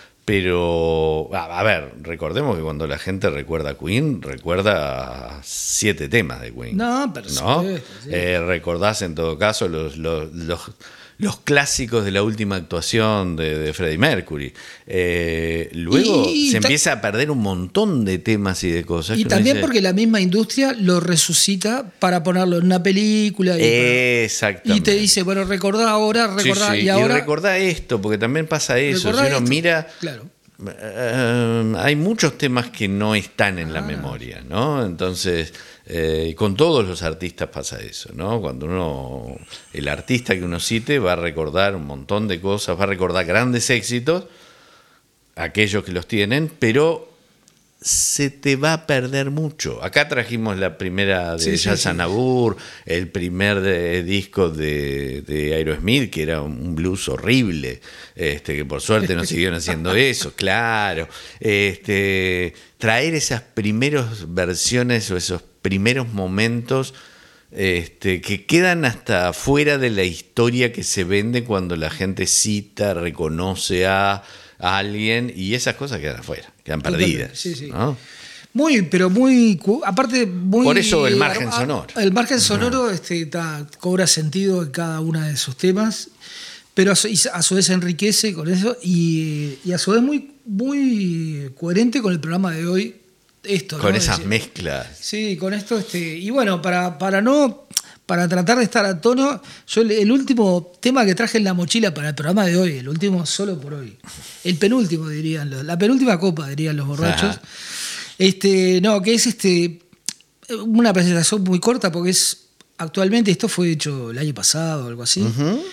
Pero, a, a ver, recordemos que cuando la gente recuerda a Queen, recuerda siete temas de Queen. No, por ¿no? supuesto, sí. Eh, recordás en todo caso los, los, los, los clásicos de la última actuación de, de Freddie Mercury. Eh, luego Y- y se ta- empieza a perder un montón de temas y de cosas. Y que uno también dice, porque la misma industria lo resucita para ponerlo en una película. Y, para- Exactamente. y te dice, bueno, recordá ahora, Sí, recordá. sí, Y ahora. recordá esto, porque también pasa eso. Si recordá uno esto. mira... Claro. Eh, hay muchos temas que no están en la memoria, ¿no? Entonces, eh, con todos los artistas pasa eso, ¿no? Cuando uno, el artista que uno cite va a recordar un montón de cosas, va a recordar grandes éxitos, aquellos que los tienen, pero se te va a perder mucho. Acá trajimos la primera de Sí, sí, Jazz sí. Anabur, el primer de- disco de, de Aerosmith, que era un blues horrible, este, que por suerte no siguieron haciendo eso, claro. Este, traer esas primeras versiones o esos primeros momentos este, que quedan hasta fuera de la historia que se vende cuando la gente cita, reconoce a, a alguien, y esas cosas quedan afuera, quedan Totalmente, perdidas. sí, sí. ¿no? Muy, pero muy. cu- Aparte, muy. Por eso el margen a- sonoro. El margen sonoro este, ta- cobra sentido en cada uno de sus temas, pero a su, y a su vez enriquece con eso y, y a su vez muy, muy coherente con el programa de hoy. Esto, Con ¿no? esas Decir, mezclas. Sí, con esto, este, y bueno, para, para no, para tratar de estar a tono, yo el, el último tema que traje en la mochila para el programa de hoy, el último solo por hoy, el penúltimo dirían los, la penúltima copa dirían los borrachos, Ajá. este, no, que es este una presentación muy corta porque es actualmente esto fue hecho el año pasado o algo así.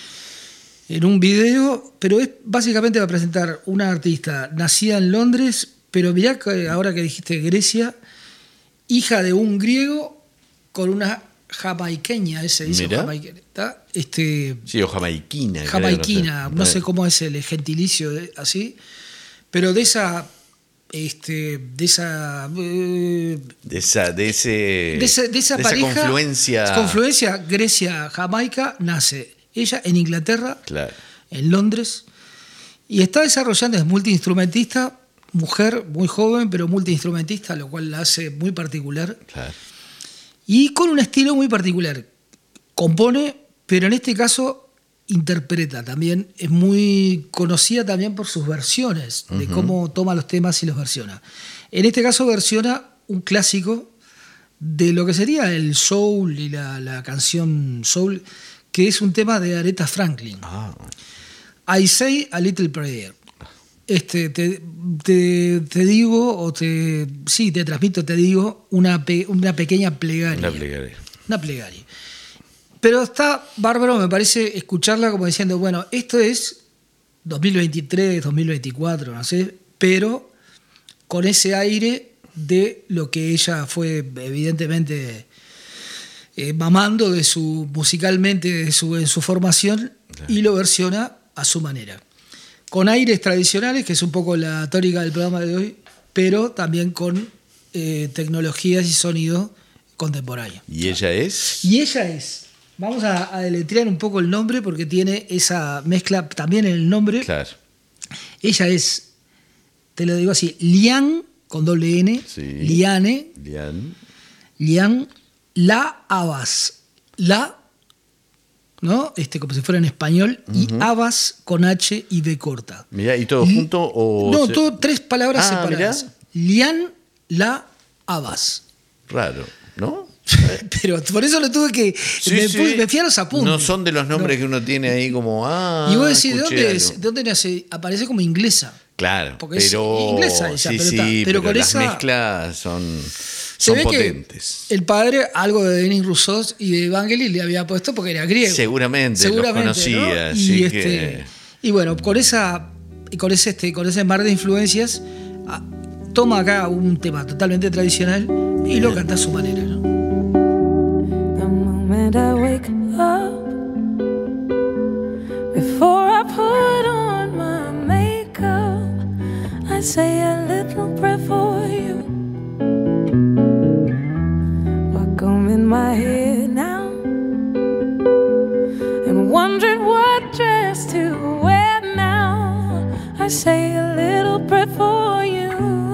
En un video, pero es básicamente va a presentar una artista nacida en Londres, pero mirá que ahora que dijiste Grecia, hija de un griego con una jamaiqueña, ese dice Mirá. jamaiqueña, ¿tá? Este, Sí, o jamaiquina. jamaiquina, creo, no sé cómo es el gentilicio de- así, pero de esa, este, de esa, eh, De esa, de ese, de esa, de esa de pareja, confluencia. confluencia Grecia-Jamaica, nace ella en Inglaterra, Claro. en Londres, y está desarrollando, es multiinstrumentista, mujer muy joven, pero multiinstrumentista, lo cual la hace muy particular, Claro. y con un estilo muy particular. Compone, pero en este caso interpreta también, es muy conocida también por sus versiones, de cómo toma los temas y los versiona. En este caso versiona un clásico de lo que sería el soul y la, la canción soul, que es un tema de Aretha Franklin. Ah, I Say a Little Prayer. Este, te, te, te digo, o te. Sí, te transmito, te digo, una, pe, una pequeña plegaria. una plegaria. Una plegaria. Pero está bárbaro, me parece, escucharla como diciendo, bueno, esto es dos mil veintitrés, dos mil veinticuatro, no sé, pero con ese aire de lo que ella fue, evidentemente, eh, mamando de su, musicalmente de su, en su formación, y lo versiona a su manera. Con aires tradicionales, que es un poco la tónica del programa de hoy, pero también con eh, tecnologías y sonido contemporáneo. ¿Y ella es? Y ella es, vamos a, a deletrear un poco el nombre porque tiene esa mezcla también en el nombre. Claro. Ella es, te lo digo así, Lian, con doble N, Sí. Liane, Lian. Lian La Abbas. La, ¿no? Este, como si fuera en español, y Abbas con H y B corta. Mirá, ¿y todo Li- junto o...? No, se- todo tres palabras Ah, separadas. Lian La Abbas. Raro, ¿no? Pero por eso lo tuve que. Sí, me, sí. puse- me fui a los apuntes. No son de los nombres No. que uno tiene ahí como... Ah, Y vos decís, ¿de escuché dónde, algo. es? ¿de dónde nace? Aparece como inglesa. Claro, Porque es pero... inglesa ella, sí, pero sí, está. Pero pero con las esa- mezclas son, Se son ve potentes. que el padre algo de Denis Rousseau y de Evangelis le había puesto porque era griego. Seguramente, Seguramente, los conocía, ¿no? así y, este, que... y bueno, con esa y con ese este con ese mar de influencias ah, toma acá un tema totalmente tradicional y lo canta a su manera, ¿no? The moment I wake up, before I put on my makeup, I say a little prayer for you. What come in my head now? I'm wondering what dress to wear now. I say a little prayer for you.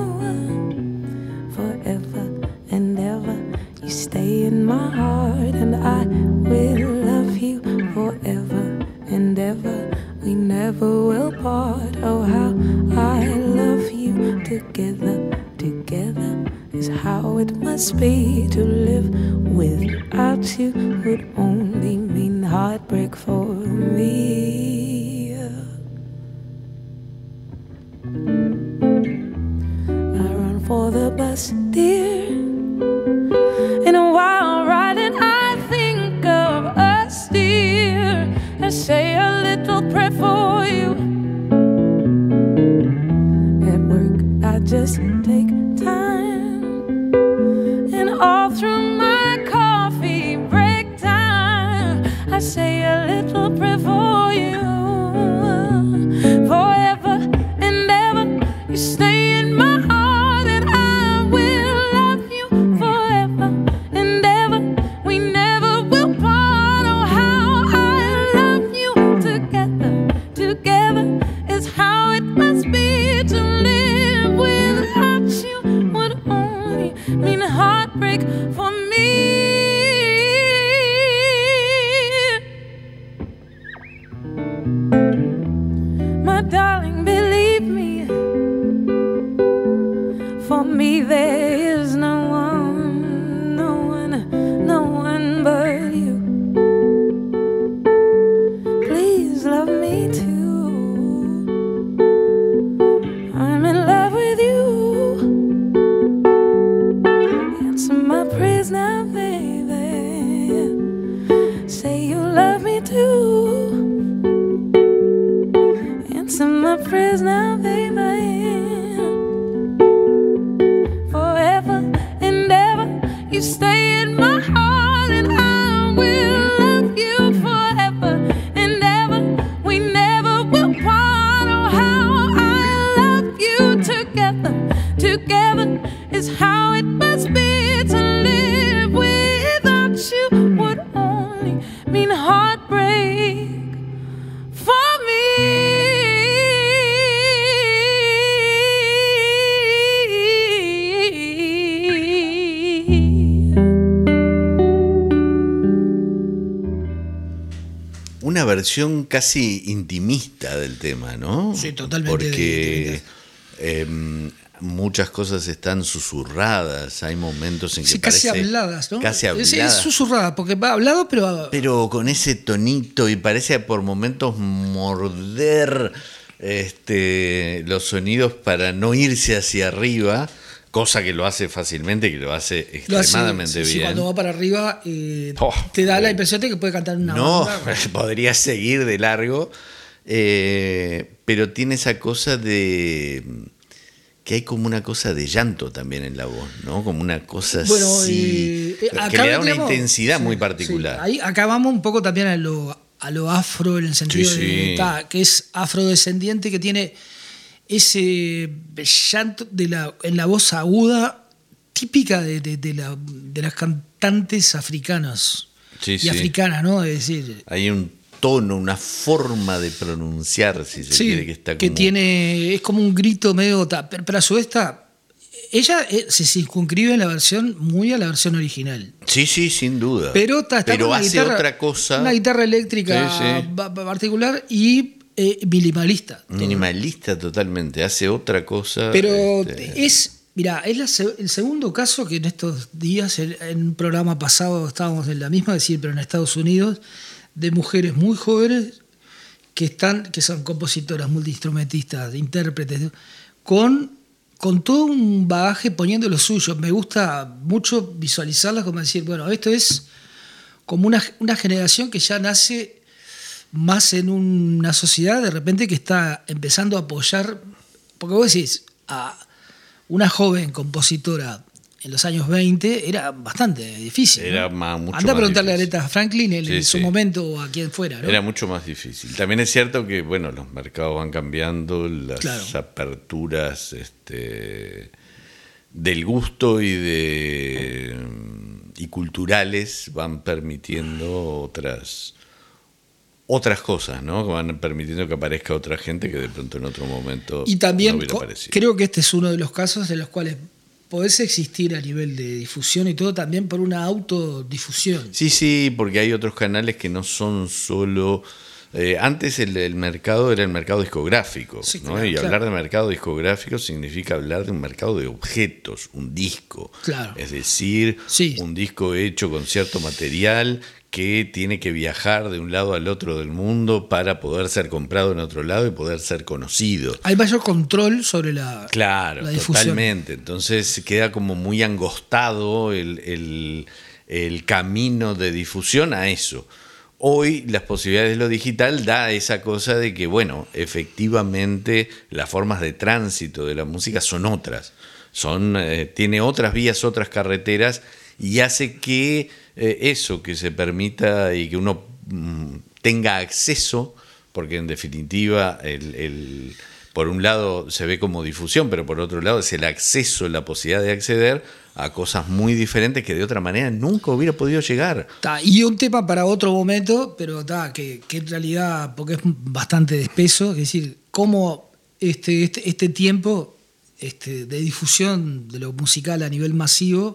Forever and ever, you stay in my heart, and I will love you forever and ever. We never will part. Oh, how I love you. Together, together is how it must be. To live without you would only mean heartbreak for me. I run for the bus, dear. In a while riding, I think of us, dear. I say a little prayer for you. At work, I just take time, and all through my coffee break time, I say a little prayer for you. Forever and ever, you stay in my heart, and I will love you forever and ever. We never will part. Oh, how I love you. Together, together is how it must be. To live without you would only mean heartbreak for me. My darling, believe me, for me there is no one, no one, no one but you. Please love me too. I'm in love with you. Answer my prayers now, baby. Say you love me too. Answer my prayers now, baby. Forever and ever, you stay in my heart, and I will love you forever and ever. We never will part. Oh, how I love you together. Together is how it must be. To live without you would only mean heartbreak for me. Una versión casi intimista del tema, ¿no? Sí, totalmente. Porque eh, muchas cosas están susurradas, hay momentos en que sí, parece... casi habladas, ¿no? Casi Es, habladas. es susurrada, porque va hablado, pero... Pero con ese tonito y parece por momentos morder este, los sonidos para no irse hacia arriba, cosa que lo hace fácilmente, que lo hace lo hace, extremadamente sí, bien. Sí, cuando va para arriba eh, Oh, te da la eh, impresión de que puede cantar una No, banda. podría seguir de largo, eh, pero tiene esa cosa de... que hay como una cosa de llanto también en la voz, ¿no? Como una cosa Bueno, así, eh, que acá le da una vendríamos- intensidad sí, muy sí. particular. Ahí, acá vamos un poco también a lo, a lo afro, en el sentido Sí, de sí. ta, que es afrodescendiente, que tiene ese llanto de la, en la voz aguda típica de, de, de, la, de las cantantes africanas Sí, y sí. africanas, ¿no? Es decir, Hay un tono, una forma de pronunciar, si se sí, quiere, que está que como... tiene, es como un grito medio, ta, pero, pero a su vez está, ella eh, se circunscribe en la versión muy a la versión original. Sí, sí, sin duda. Pero, ta, está Pero con una hace guitarra- otra cosa. Una guitarra eléctrica Sí, sí. pa- pa- particular y eh, minimalista. Minimalista totalmente, hace otra cosa. Pero este, es, mira, es la se- el segundo caso que en estos días, en, en un programa pasado estábamos en la misma, es decir, pero en Estados Unidos, de mujeres muy jóvenes que están, que son compositoras, multiinstrumentistas, intérpretes, con, con todo un bagaje poniendo lo suyo. Me gusta mucho visualizarlas como decir, bueno, esto es como una, una generación que ya nace más en una sociedad de repente que está empezando a apoyar, porque vos decís, a una joven compositora en los años veinte era bastante difícil. Era ¿no? más, mucho Anda a más preguntarle difícil. a Aretha Franklin en, Sí, en su sí. momento o a quien fuera, ¿no? Era mucho más difícil. También es cierto que, bueno, los mercados van cambiando, las Claro. aperturas este, del gusto y de y culturales van permitiendo otras otras cosas, ¿no? Que van permitiendo que aparezca otra gente que de pronto en otro momento Y también no hubiera co- aparecido. creo que este es uno de los casos en los cuales podés existir a nivel de difusión y todo también por una autodifusión. Sí, sí, porque hay otros canales que no son solo... eh, antes el, el mercado era el mercado discográfico, Sí, ¿no? claro, Y hablar claro. de mercado discográfico significa hablar de un mercado de objetos, un disco. Claro. Es decir, Sí. un disco hecho con cierto material que tiene que viajar de un lado al otro del mundo para poder ser comprado en otro lado y poder ser conocido. Hay mayor control sobre la, Claro, la difusión. totalmente. Entonces queda como muy angostado el, el- el camino de difusión a eso. Hoy las posibilidades de lo digital da esa cosa de que, bueno, efectivamente las formas de tránsito de la música son otras. Son, eh, tiene otras vías, otras carreteras y hace que eh, eso, que se permita y que uno mm, tenga acceso, porque en definitiva el, el- por un lado se ve como difusión, pero por otro lado es el acceso, la posibilidad de acceder a cosas muy diferentes que de otra manera nunca hubiera podido llegar. Ta, y un tema para otro momento, pero ta, que, que en realidad, porque es bastante espeso, es decir, cómo este, este, este tiempo este, de difusión de lo musical a nivel masivo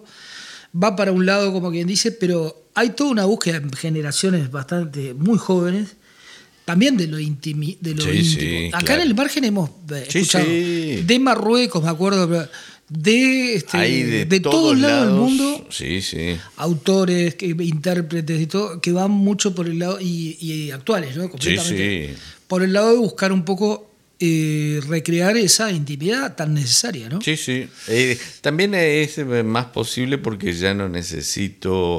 va para un lado, como quien dice, pero hay toda una búsqueda en generaciones bastante muy jóvenes, también de lo, intimi, de lo Sí, íntimo. sí, Acá claro. en el margen hemos eh, Sí, escuchado sí. de Marruecos, me acuerdo, pero de, este, Hay de, de, todos lados del mundo, Sí, sí. autores, que, intérpretes y todo, que van mucho por el lado, y, y actuales, ¿no? Completamente. sí. Por el lado de buscar un poco eh, recrear esa intimidad tan necesaria, ¿no? Sí, sí. Eh, también es más posible porque ya no necesito,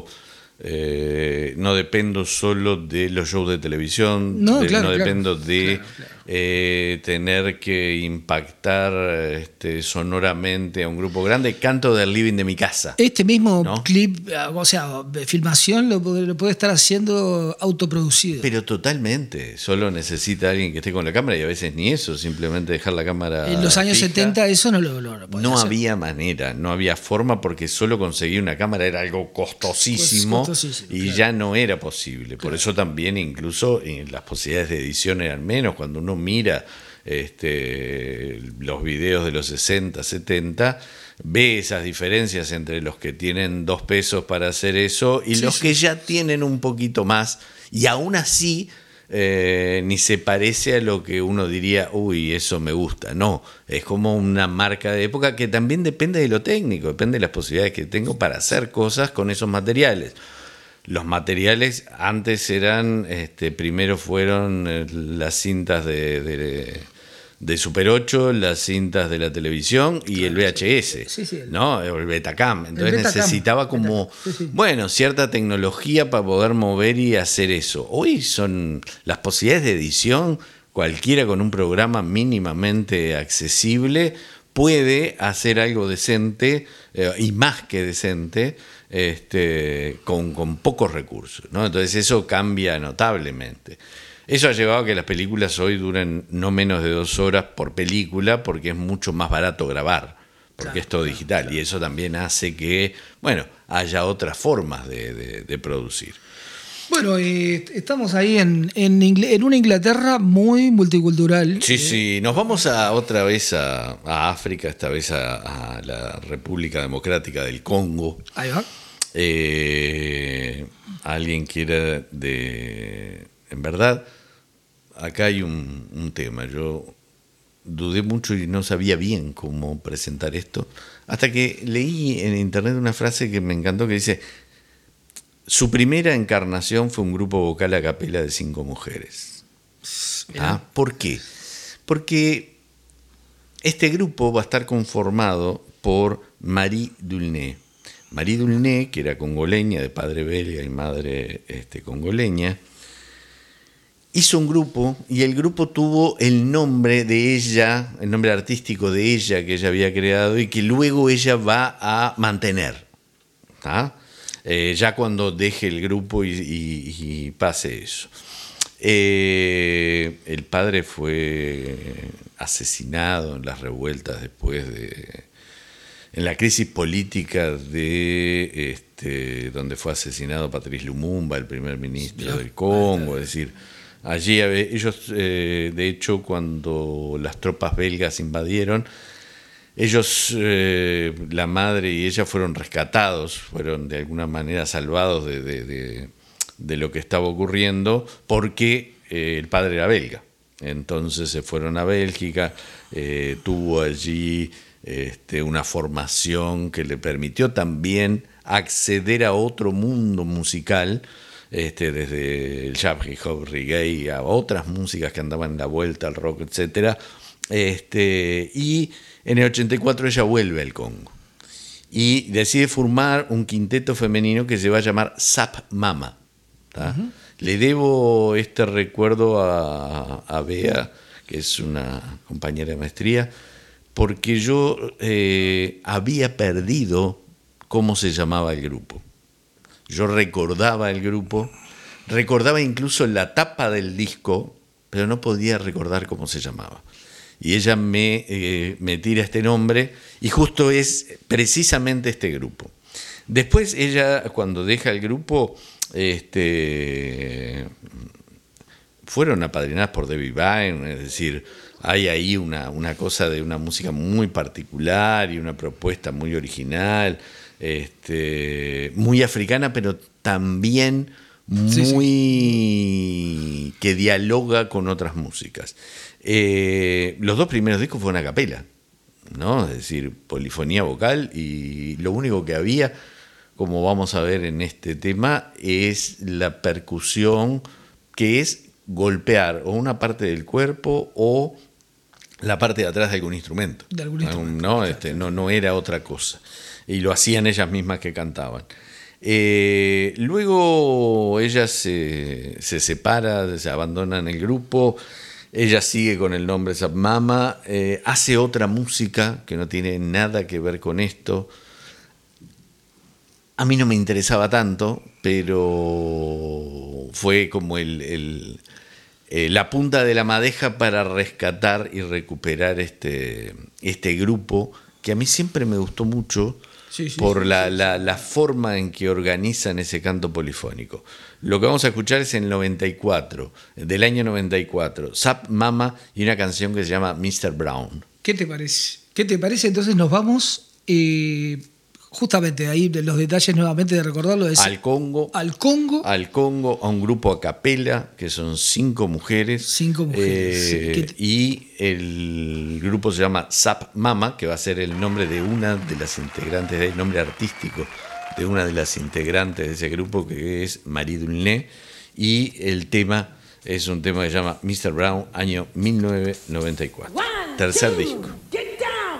eh, no dependo solo de los shows de televisión, No, de- claro, no claro. dependo de Claro, claro. eh, tener que impactar este, sonoramente a un grupo grande. Canto del living de mi casa. Este mismo ¿no? clip, o sea, filmación lo, lo puede estar haciendo autoproducido. Pero totalmente, solo necesita alguien que esté con la cámara y a veces ni eso, simplemente dejar la cámara En los años fija. setenta eso no lo, lo, lo podía No hacer. había manera, no había forma porque solo conseguir una cámara era algo costosísimo, Pues costosísimo, y claro. ya no era posible. Por Claro. eso también incluso eh, las posibilidades de edición eran menos. Cuando uno mira este, los videos de los sesenta, setenta, ve esas diferencias entre los que tienen dos pesos para hacer eso y Sí, los sí. que ya tienen un poquito más, y aún así eh, ni se parece a lo que uno diría, uy, eso me gusta. No, es como una marca de época que también depende de lo técnico, depende de las posibilidades que tengo para hacer cosas con esos materiales. Los materiales antes eran, este, primero fueron eh, las cintas de, de, de Super ocho, las cintas de la televisión y el V H S, Sí, sí, el- ¿no? El Betacam. Entonces El Betacam. necesitaba como, Sí, sí. bueno, cierta tecnología para poder mover y hacer eso. Hoy son las posibilidades de edición, cualquiera con un programa mínimamente accesible puede hacer algo decente, eh, y más que decente, este, con, con pocos recursos, ¿no? Entonces eso cambia notablemente. Eso ha llevado a que las películas hoy duren no menos de dos horas por película, porque es mucho más barato grabar, porque Claro, es todo claro, digital, claro. y eso también hace que, bueno, haya otras formas de, de, de producir. Bueno, eh, estamos ahí en, en, Ingl- en una Inglaterra muy multicultural. Sí, Eh, sí, nos vamos a otra vez a, a África, esta vez a, a la República Democrática del Congo. Ahí va. Eh, alguien quiera de... En verdad, acá hay un, un tema. Yo dudé mucho y no sabía bien cómo presentar esto, hasta que leí en internet una frase que me encantó que dice: su primera encarnación fue un grupo vocal a capela de cinco mujeres. ¿Ah? ¿Por qué? Porque este grupo va a estar conformado por Marie Dulné. Marie Dulné, que era congoleña, de padre belga y madre este, congoleña, hizo un grupo y el grupo tuvo el nombre de ella, el nombre artístico de ella que ella había creado y que luego ella va a mantener. ¿Ah? Eh, ya cuando deje el grupo y, y, y pase eso. Eh, el padre fue asesinado en las revueltas después de... en la crisis política de este, donde fue asesinado Patrice Lumumba, el primer ministro del Congo. Es decir, allí ellos, eh, de hecho, cuando las tropas belgas invadieron, ellos, eh, la madre y ella fueron rescatados, fueron de alguna manera salvados de, de, de, de lo que estaba ocurriendo, porque eh, el padre era belga. Entonces se fueron a Bélgica, eh, tuvo allí este, una formación que le permitió también acceder a otro mundo musical, este, desde el jazz, hip hop, reggae, a otras músicas que andaban en la vuelta, al rock, etcétera. Este, y en el ochenta y cuatro ella vuelve al Congo y decide formar un quinteto femenino que se va a llamar Zap Mama. Uh-huh. Le debo este recuerdo a, a Bea, que es una compañera de maestría, porque yo eh, había perdido cómo se llamaba el grupo. Yo recordaba el grupo, recordaba incluso la tapa del disco, pero no podía recordar cómo se llamaba. Y ella me, eh, me tira este nombre y justo es precisamente este grupo. Después ella, cuando deja el grupo, este, fueron apadrinadas por Debbie Vine, es decir, hay ahí una, una cosa de una música muy particular y una propuesta muy original, este, muy africana, pero también muy sí, sí. que dialoga con otras músicas. Eh, los dos primeros discos fueron a capela, ¿no? Es decir, polifonía vocal, y lo único que había, como vamos a ver en este tema, es la percusión, que es golpear o una parte del cuerpo o la parte de atrás de algún instrumento. De algún instrumento. No, este, no, no era otra cosa. Y lo hacían ellas mismas que cantaban. Eh, luego ellas se, se separan, se abandonan el grupo. Ella sigue con el nombre Zap Mama, eh, hace otra música que no tiene nada que ver con esto. A mí no me interesaba tanto, pero fue como el, el, eh, la punta de la madeja para rescatar y recuperar este, este grupo que a mí siempre me gustó mucho. Sí, sí, por sí, la, sí. La, la forma en que organizan ese canto polifónico. Lo que vamos a escuchar es el noventa y cuatro, del año noventa y cuatro, Zap Mama y una canción que se llama mister Brown. ¿Qué te parece? ¿Qué te parece? Entonces nos vamos eh, justamente ahí, de los detalles nuevamente de recordarlo. Es al Congo. Al Congo. Al Congo, a un grupo a capela, que son cinco mujeres. Cinco mujeres. Eh, sí. Y el grupo se llama Zap Mama, que va a ser el nombre de una de las integrantes, el nombre artístico de una de las integrantes de ese grupo, que es Marie Dulné. Y el tema es un tema que se llama mister Brown, año mil novecientos noventa y cuatro. One, Tercer two, disco. Get down.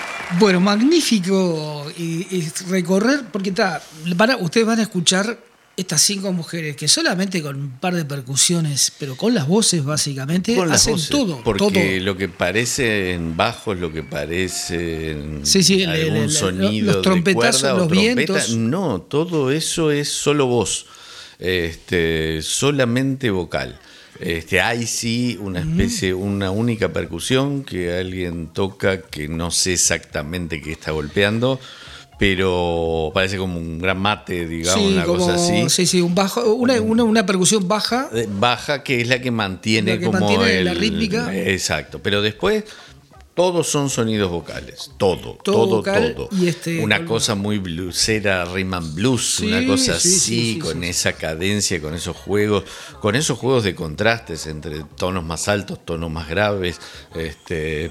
Bueno, magnífico y, y recorrer, porque está, van a, ustedes van a escuchar estas cinco mujeres que solamente con un par de percusiones, pero con las voces básicamente, Con las hacen voces, todo. Porque todo. lo que parece en bajo es lo que parece en Sí, sí, el- algún el- el- sonido los trompetazos, de cuerda o los trompeta. vientos. No, todo eso es solo voz, este, solamente vocal. Este, hay sí una especie, una única percusión que alguien toca que no sé exactamente qué está golpeando, pero parece como un gran mate, digamos, Sí, una como- cosa así. sí, sí, un bajo, una, una, una percusión baja. Eh, Baja, que es la que mantiene La que como mantiene el, la rítmica. Exacto, pero después todos son sonidos vocales, todo, Todo todo, vocal todo. y este- una cosa muy bluesera, rhythm and blues, Sí, una cosa sí, así, sí, sí, con sí. esa cadencia, con esos juegos, con esos juegos de contrastes entre tonos más altos, tonos más graves, este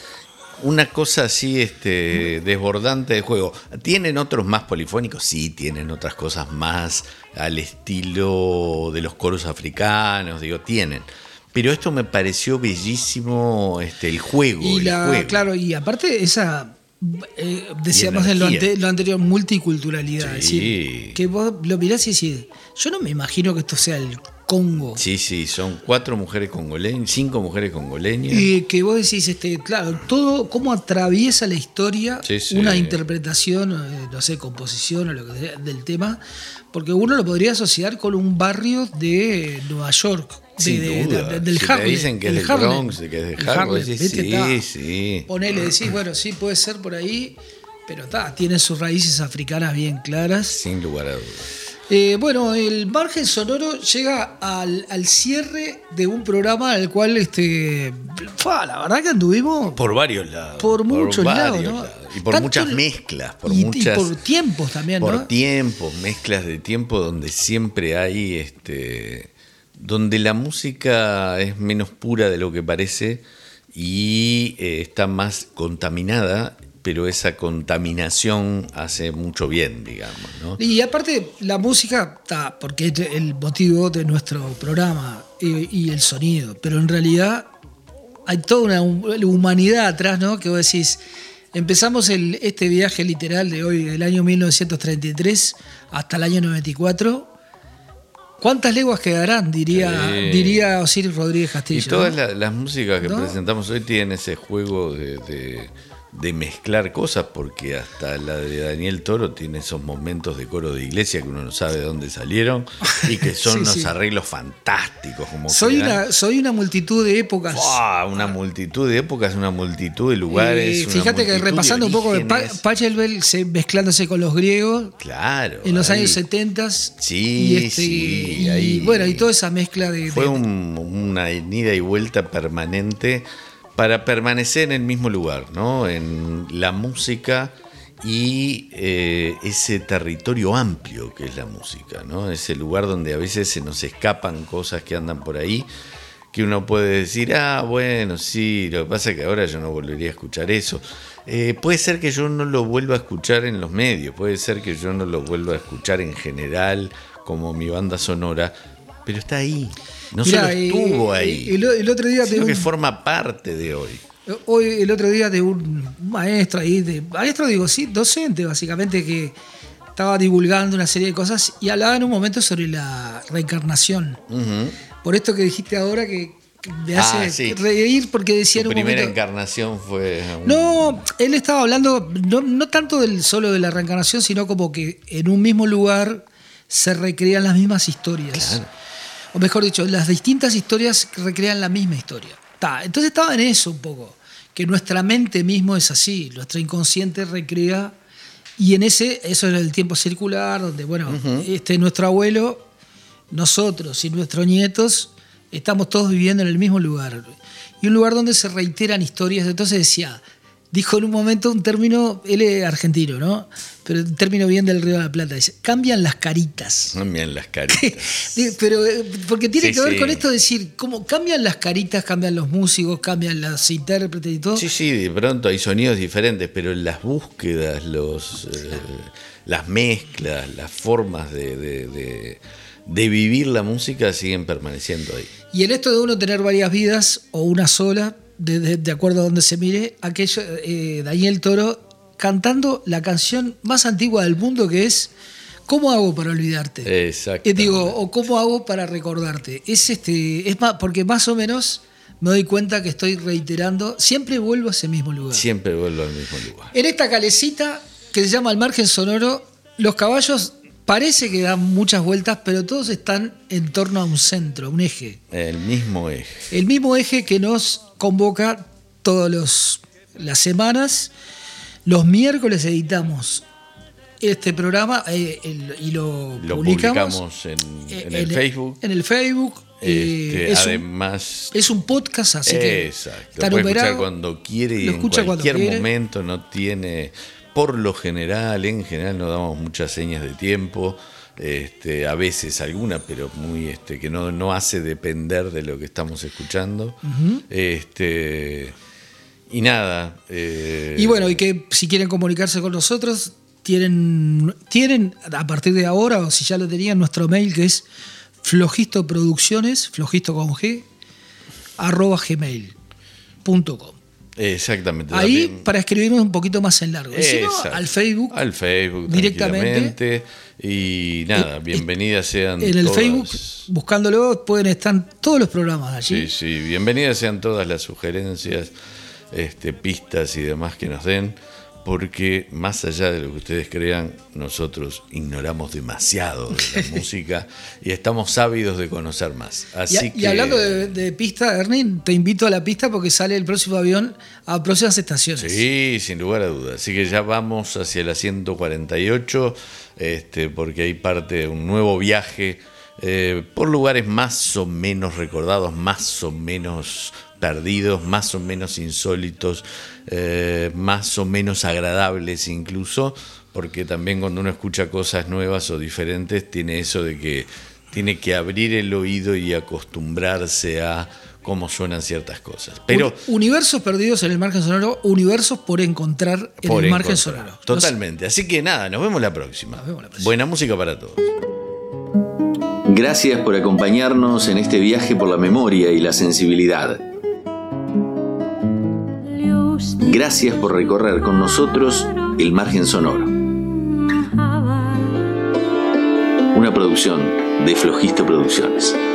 una cosa así este, desbordante de juego. ¿Tienen otros más polifónicos? Sí, tienen otras cosas más al estilo de los coros africanos, digo, tienen. Pero esto me pareció bellísimo, este, el juego. Y el la, juego. claro, y aparte esa, eh, decíamos Y en lo, energía. ante- lo anterior, multiculturalidad. Es Sí. decir, que vos lo mirás y decís, yo no me imagino que esto sea el Congo. Sí, sí, son cuatro mujeres congoleñas, cinco mujeres congoleñas. Y que vos decís, este, claro, todo, cómo atraviesa la historia Sí, sí. una interpretación, eh, no sé, composición o lo que sea del tema, porque uno lo podría asociar con un barrio de Nueva York. De, Sin de- duda. de- del Si te Harlem. dicen que es el del Harlem. Bronx, que es de El Harlem, Harlem, sí, ¿viste? sí, Está. sí. Ponele, decís, bueno, sí, puede ser por ahí, pero está, tiene sus raíces africanas bien claras. Sin lugar a dudas. Eh, bueno, el margen sonoro llega al, al cierre de un programa al cual, este, fua, la verdad que anduvimos Por varios lados. por muchos lados, varios ¿no? Y por Tanto muchas el- mezclas, por y, y muchas. por tiempos también, por ¿no? tiempos, mezclas de tiempo donde siempre hay, este, donde la música es menos pura de lo que parece y eh, está más contaminada, pero esa contaminación hace mucho bien, digamos, ¿no? Y aparte, la música está, porque es el motivo de nuestro programa y, y el sonido, pero en realidad hay toda una humanidad atrás, ¿no? Que vos decís, empezamos el, este viaje literal de hoy, del año mil novecientos treinta y tres hasta el año noventa y cuatro. ¿Cuántas leguas quedarán? Diría, Sí. diría Osiris Rodríguez Castillo. Y todas ¿no? la- las músicas que ¿No? presentamos hoy tienen ese juego de, de- de mezclar cosas, porque hasta la de Daniel Toro tiene esos momentos de coro de iglesia que uno no sabe de dónde salieron y que son Sí, unos sí. arreglos fantásticos. Como Soy quedan. una, soy una multitud de épocas. ¡Fua! Una multitud de épocas, una multitud de lugares. Eh, una fíjate que multitud de repasando un poco de Pa- orígenes. Pachelbel se- mezclándose con los griegos Claro. en los ahí años setenta. Sí, y este, sí, y, ahí- bueno, y toda esa mezcla de. Fue de- un- una ida y vuelta permanente para permanecer en el mismo lugar, ¿no? En la música y eh, ese territorio amplio que es la música, ¿no? Ese lugar donde a veces se nos escapan cosas que andan por ahí, que uno puede decir, ah, bueno, sí, lo que pasa es que ahora yo no volvería a escuchar eso. Eh, puede ser que yo no lo vuelva a escuchar en los medios, puede ser que yo no lo vuelva a escuchar en general como mi banda sonora, pero está ahí. No Mirá, solo estuvo eh, ahí, El, el otro día sino de que un, forma parte de hoy. hoy, el otro día de un maestro ahí, de, maestro digo, sí, docente básicamente, que estaba divulgando una serie de cosas y hablaba en un momento sobre la reencarnación. Ujú. Por esto que dijiste ahora que, que me hace Ah, sí. reír porque decía Su en un primera momento. encarnación fue... un- No, él estaba hablando no, no tanto del solo de la reencarnación, sino como que en un mismo lugar se recrean las mismas historias. Claro. O mejor dicho, las distintas historias recrean la misma historia. Ta, entonces estaba en eso un poco, que nuestra mente mismo es así, nuestro inconsciente recrea, y en ese, eso era el tiempo circular, donde, bueno, este, nuestro abuelo, nosotros y nuestros nietos, estamos todos viviendo en el mismo lugar. Y un lugar donde se reiteran historias. Entonces decía, dijo en un momento un término, él es argentino, ¿no? Pero un término bien del Río de la Plata, dice, cambian las caritas. Cambian las caritas. Digo, Pero eh, porque tiene Sí, que ver sí. con esto de decir, cómo cambian las caritas, cambian los músicos, cambian los intérpretes y todo. Sí, sí, de pronto hay sonidos diferentes, pero las búsquedas, los, eh, las mezclas, las formas de, de, de- de vivir la música siguen permaneciendo ahí. Y en esto de uno tener varias vidas o una sola, de, de- de acuerdo a donde se mire, aquello, eh, Daniel Toro cantando la canción más antigua del mundo, que es ¿Cómo hago para olvidarte? Exacto. Eh, digo, o ¿cómo hago para recordarte? Es este, es más, porque más o menos me doy cuenta que estoy reiterando, siempre vuelvo a ese mismo lugar. Siempre vuelvo al mismo lugar. En esta calecita que se llama El Margen Sonoro, los caballos parece que dan muchas vueltas, pero todos están en torno a un centro, un eje. El mismo eje. El mismo eje que nos convoca todas las semanas. Los miércoles editamos este programa eh, el, y lo, lo publicamos, publicamos en, en, en el Facebook. En el Facebook. Este, eh, es además, un, es un podcast, así que exacto, está puede numerado. escuchar cuando quiere y Lo en escucha cualquier cuando quiere. momento. No tiene, por lo general, en general no damos muchas señas de tiempo. Este, a veces alguna, pero muy este, que no, no hace depender de lo que estamos escuchando. Uh-huh. Este, y nada. Eh, y bueno, y que si quieren comunicarse con nosotros, tienen, tienen a partir de ahora, o si ya lo tenían, nuestro mail que es flogistoproducciones, flogisto con G, arroba gmail punto com. Exactamente. Ahí también, para escribirnos un poquito más en largo. Si no, al Facebook. Al Facebook directamente. Y nada, bienvenidas sean en el todas. Facebook, buscándolo, pueden estar todos los programas allí. Sí, sí, bienvenidas sean todas las sugerencias, este, pistas y demás que nos den, porque más allá de lo que ustedes crean, nosotros ignoramos demasiado de la música y estamos ávidos de conocer más. Así y, que... y hablando de, de pista, Ernie, te invito a la pista porque sale el próximo avión a próximas estaciones. Sí, sin lugar a dudas. Así que ya vamos hacia la ciento cuarenta y ocho, este, porque hay parte de un nuevo viaje eh, por lugares más o menos recordados, más o menos perdidos, más o menos insólitos, eh, más o menos agradables incluso, porque también cuando uno escucha cosas nuevas o diferentes tiene eso de que tiene que abrir el oído y acostumbrarse a cómo suenan ciertas cosas. Pero universos perdidos en el margen sonoro, universos por encontrar en por el margen encontrar. sonoro. Totalmente. Así que nada, nos vemos la próxima. Nos vemos la próxima. Buena música para todos. Gracias por acompañarnos en este viaje por la memoria y la sensibilidad. Gracias por recorrer con nosotros el margen sonoro. Una producción de Flogisto Producciones.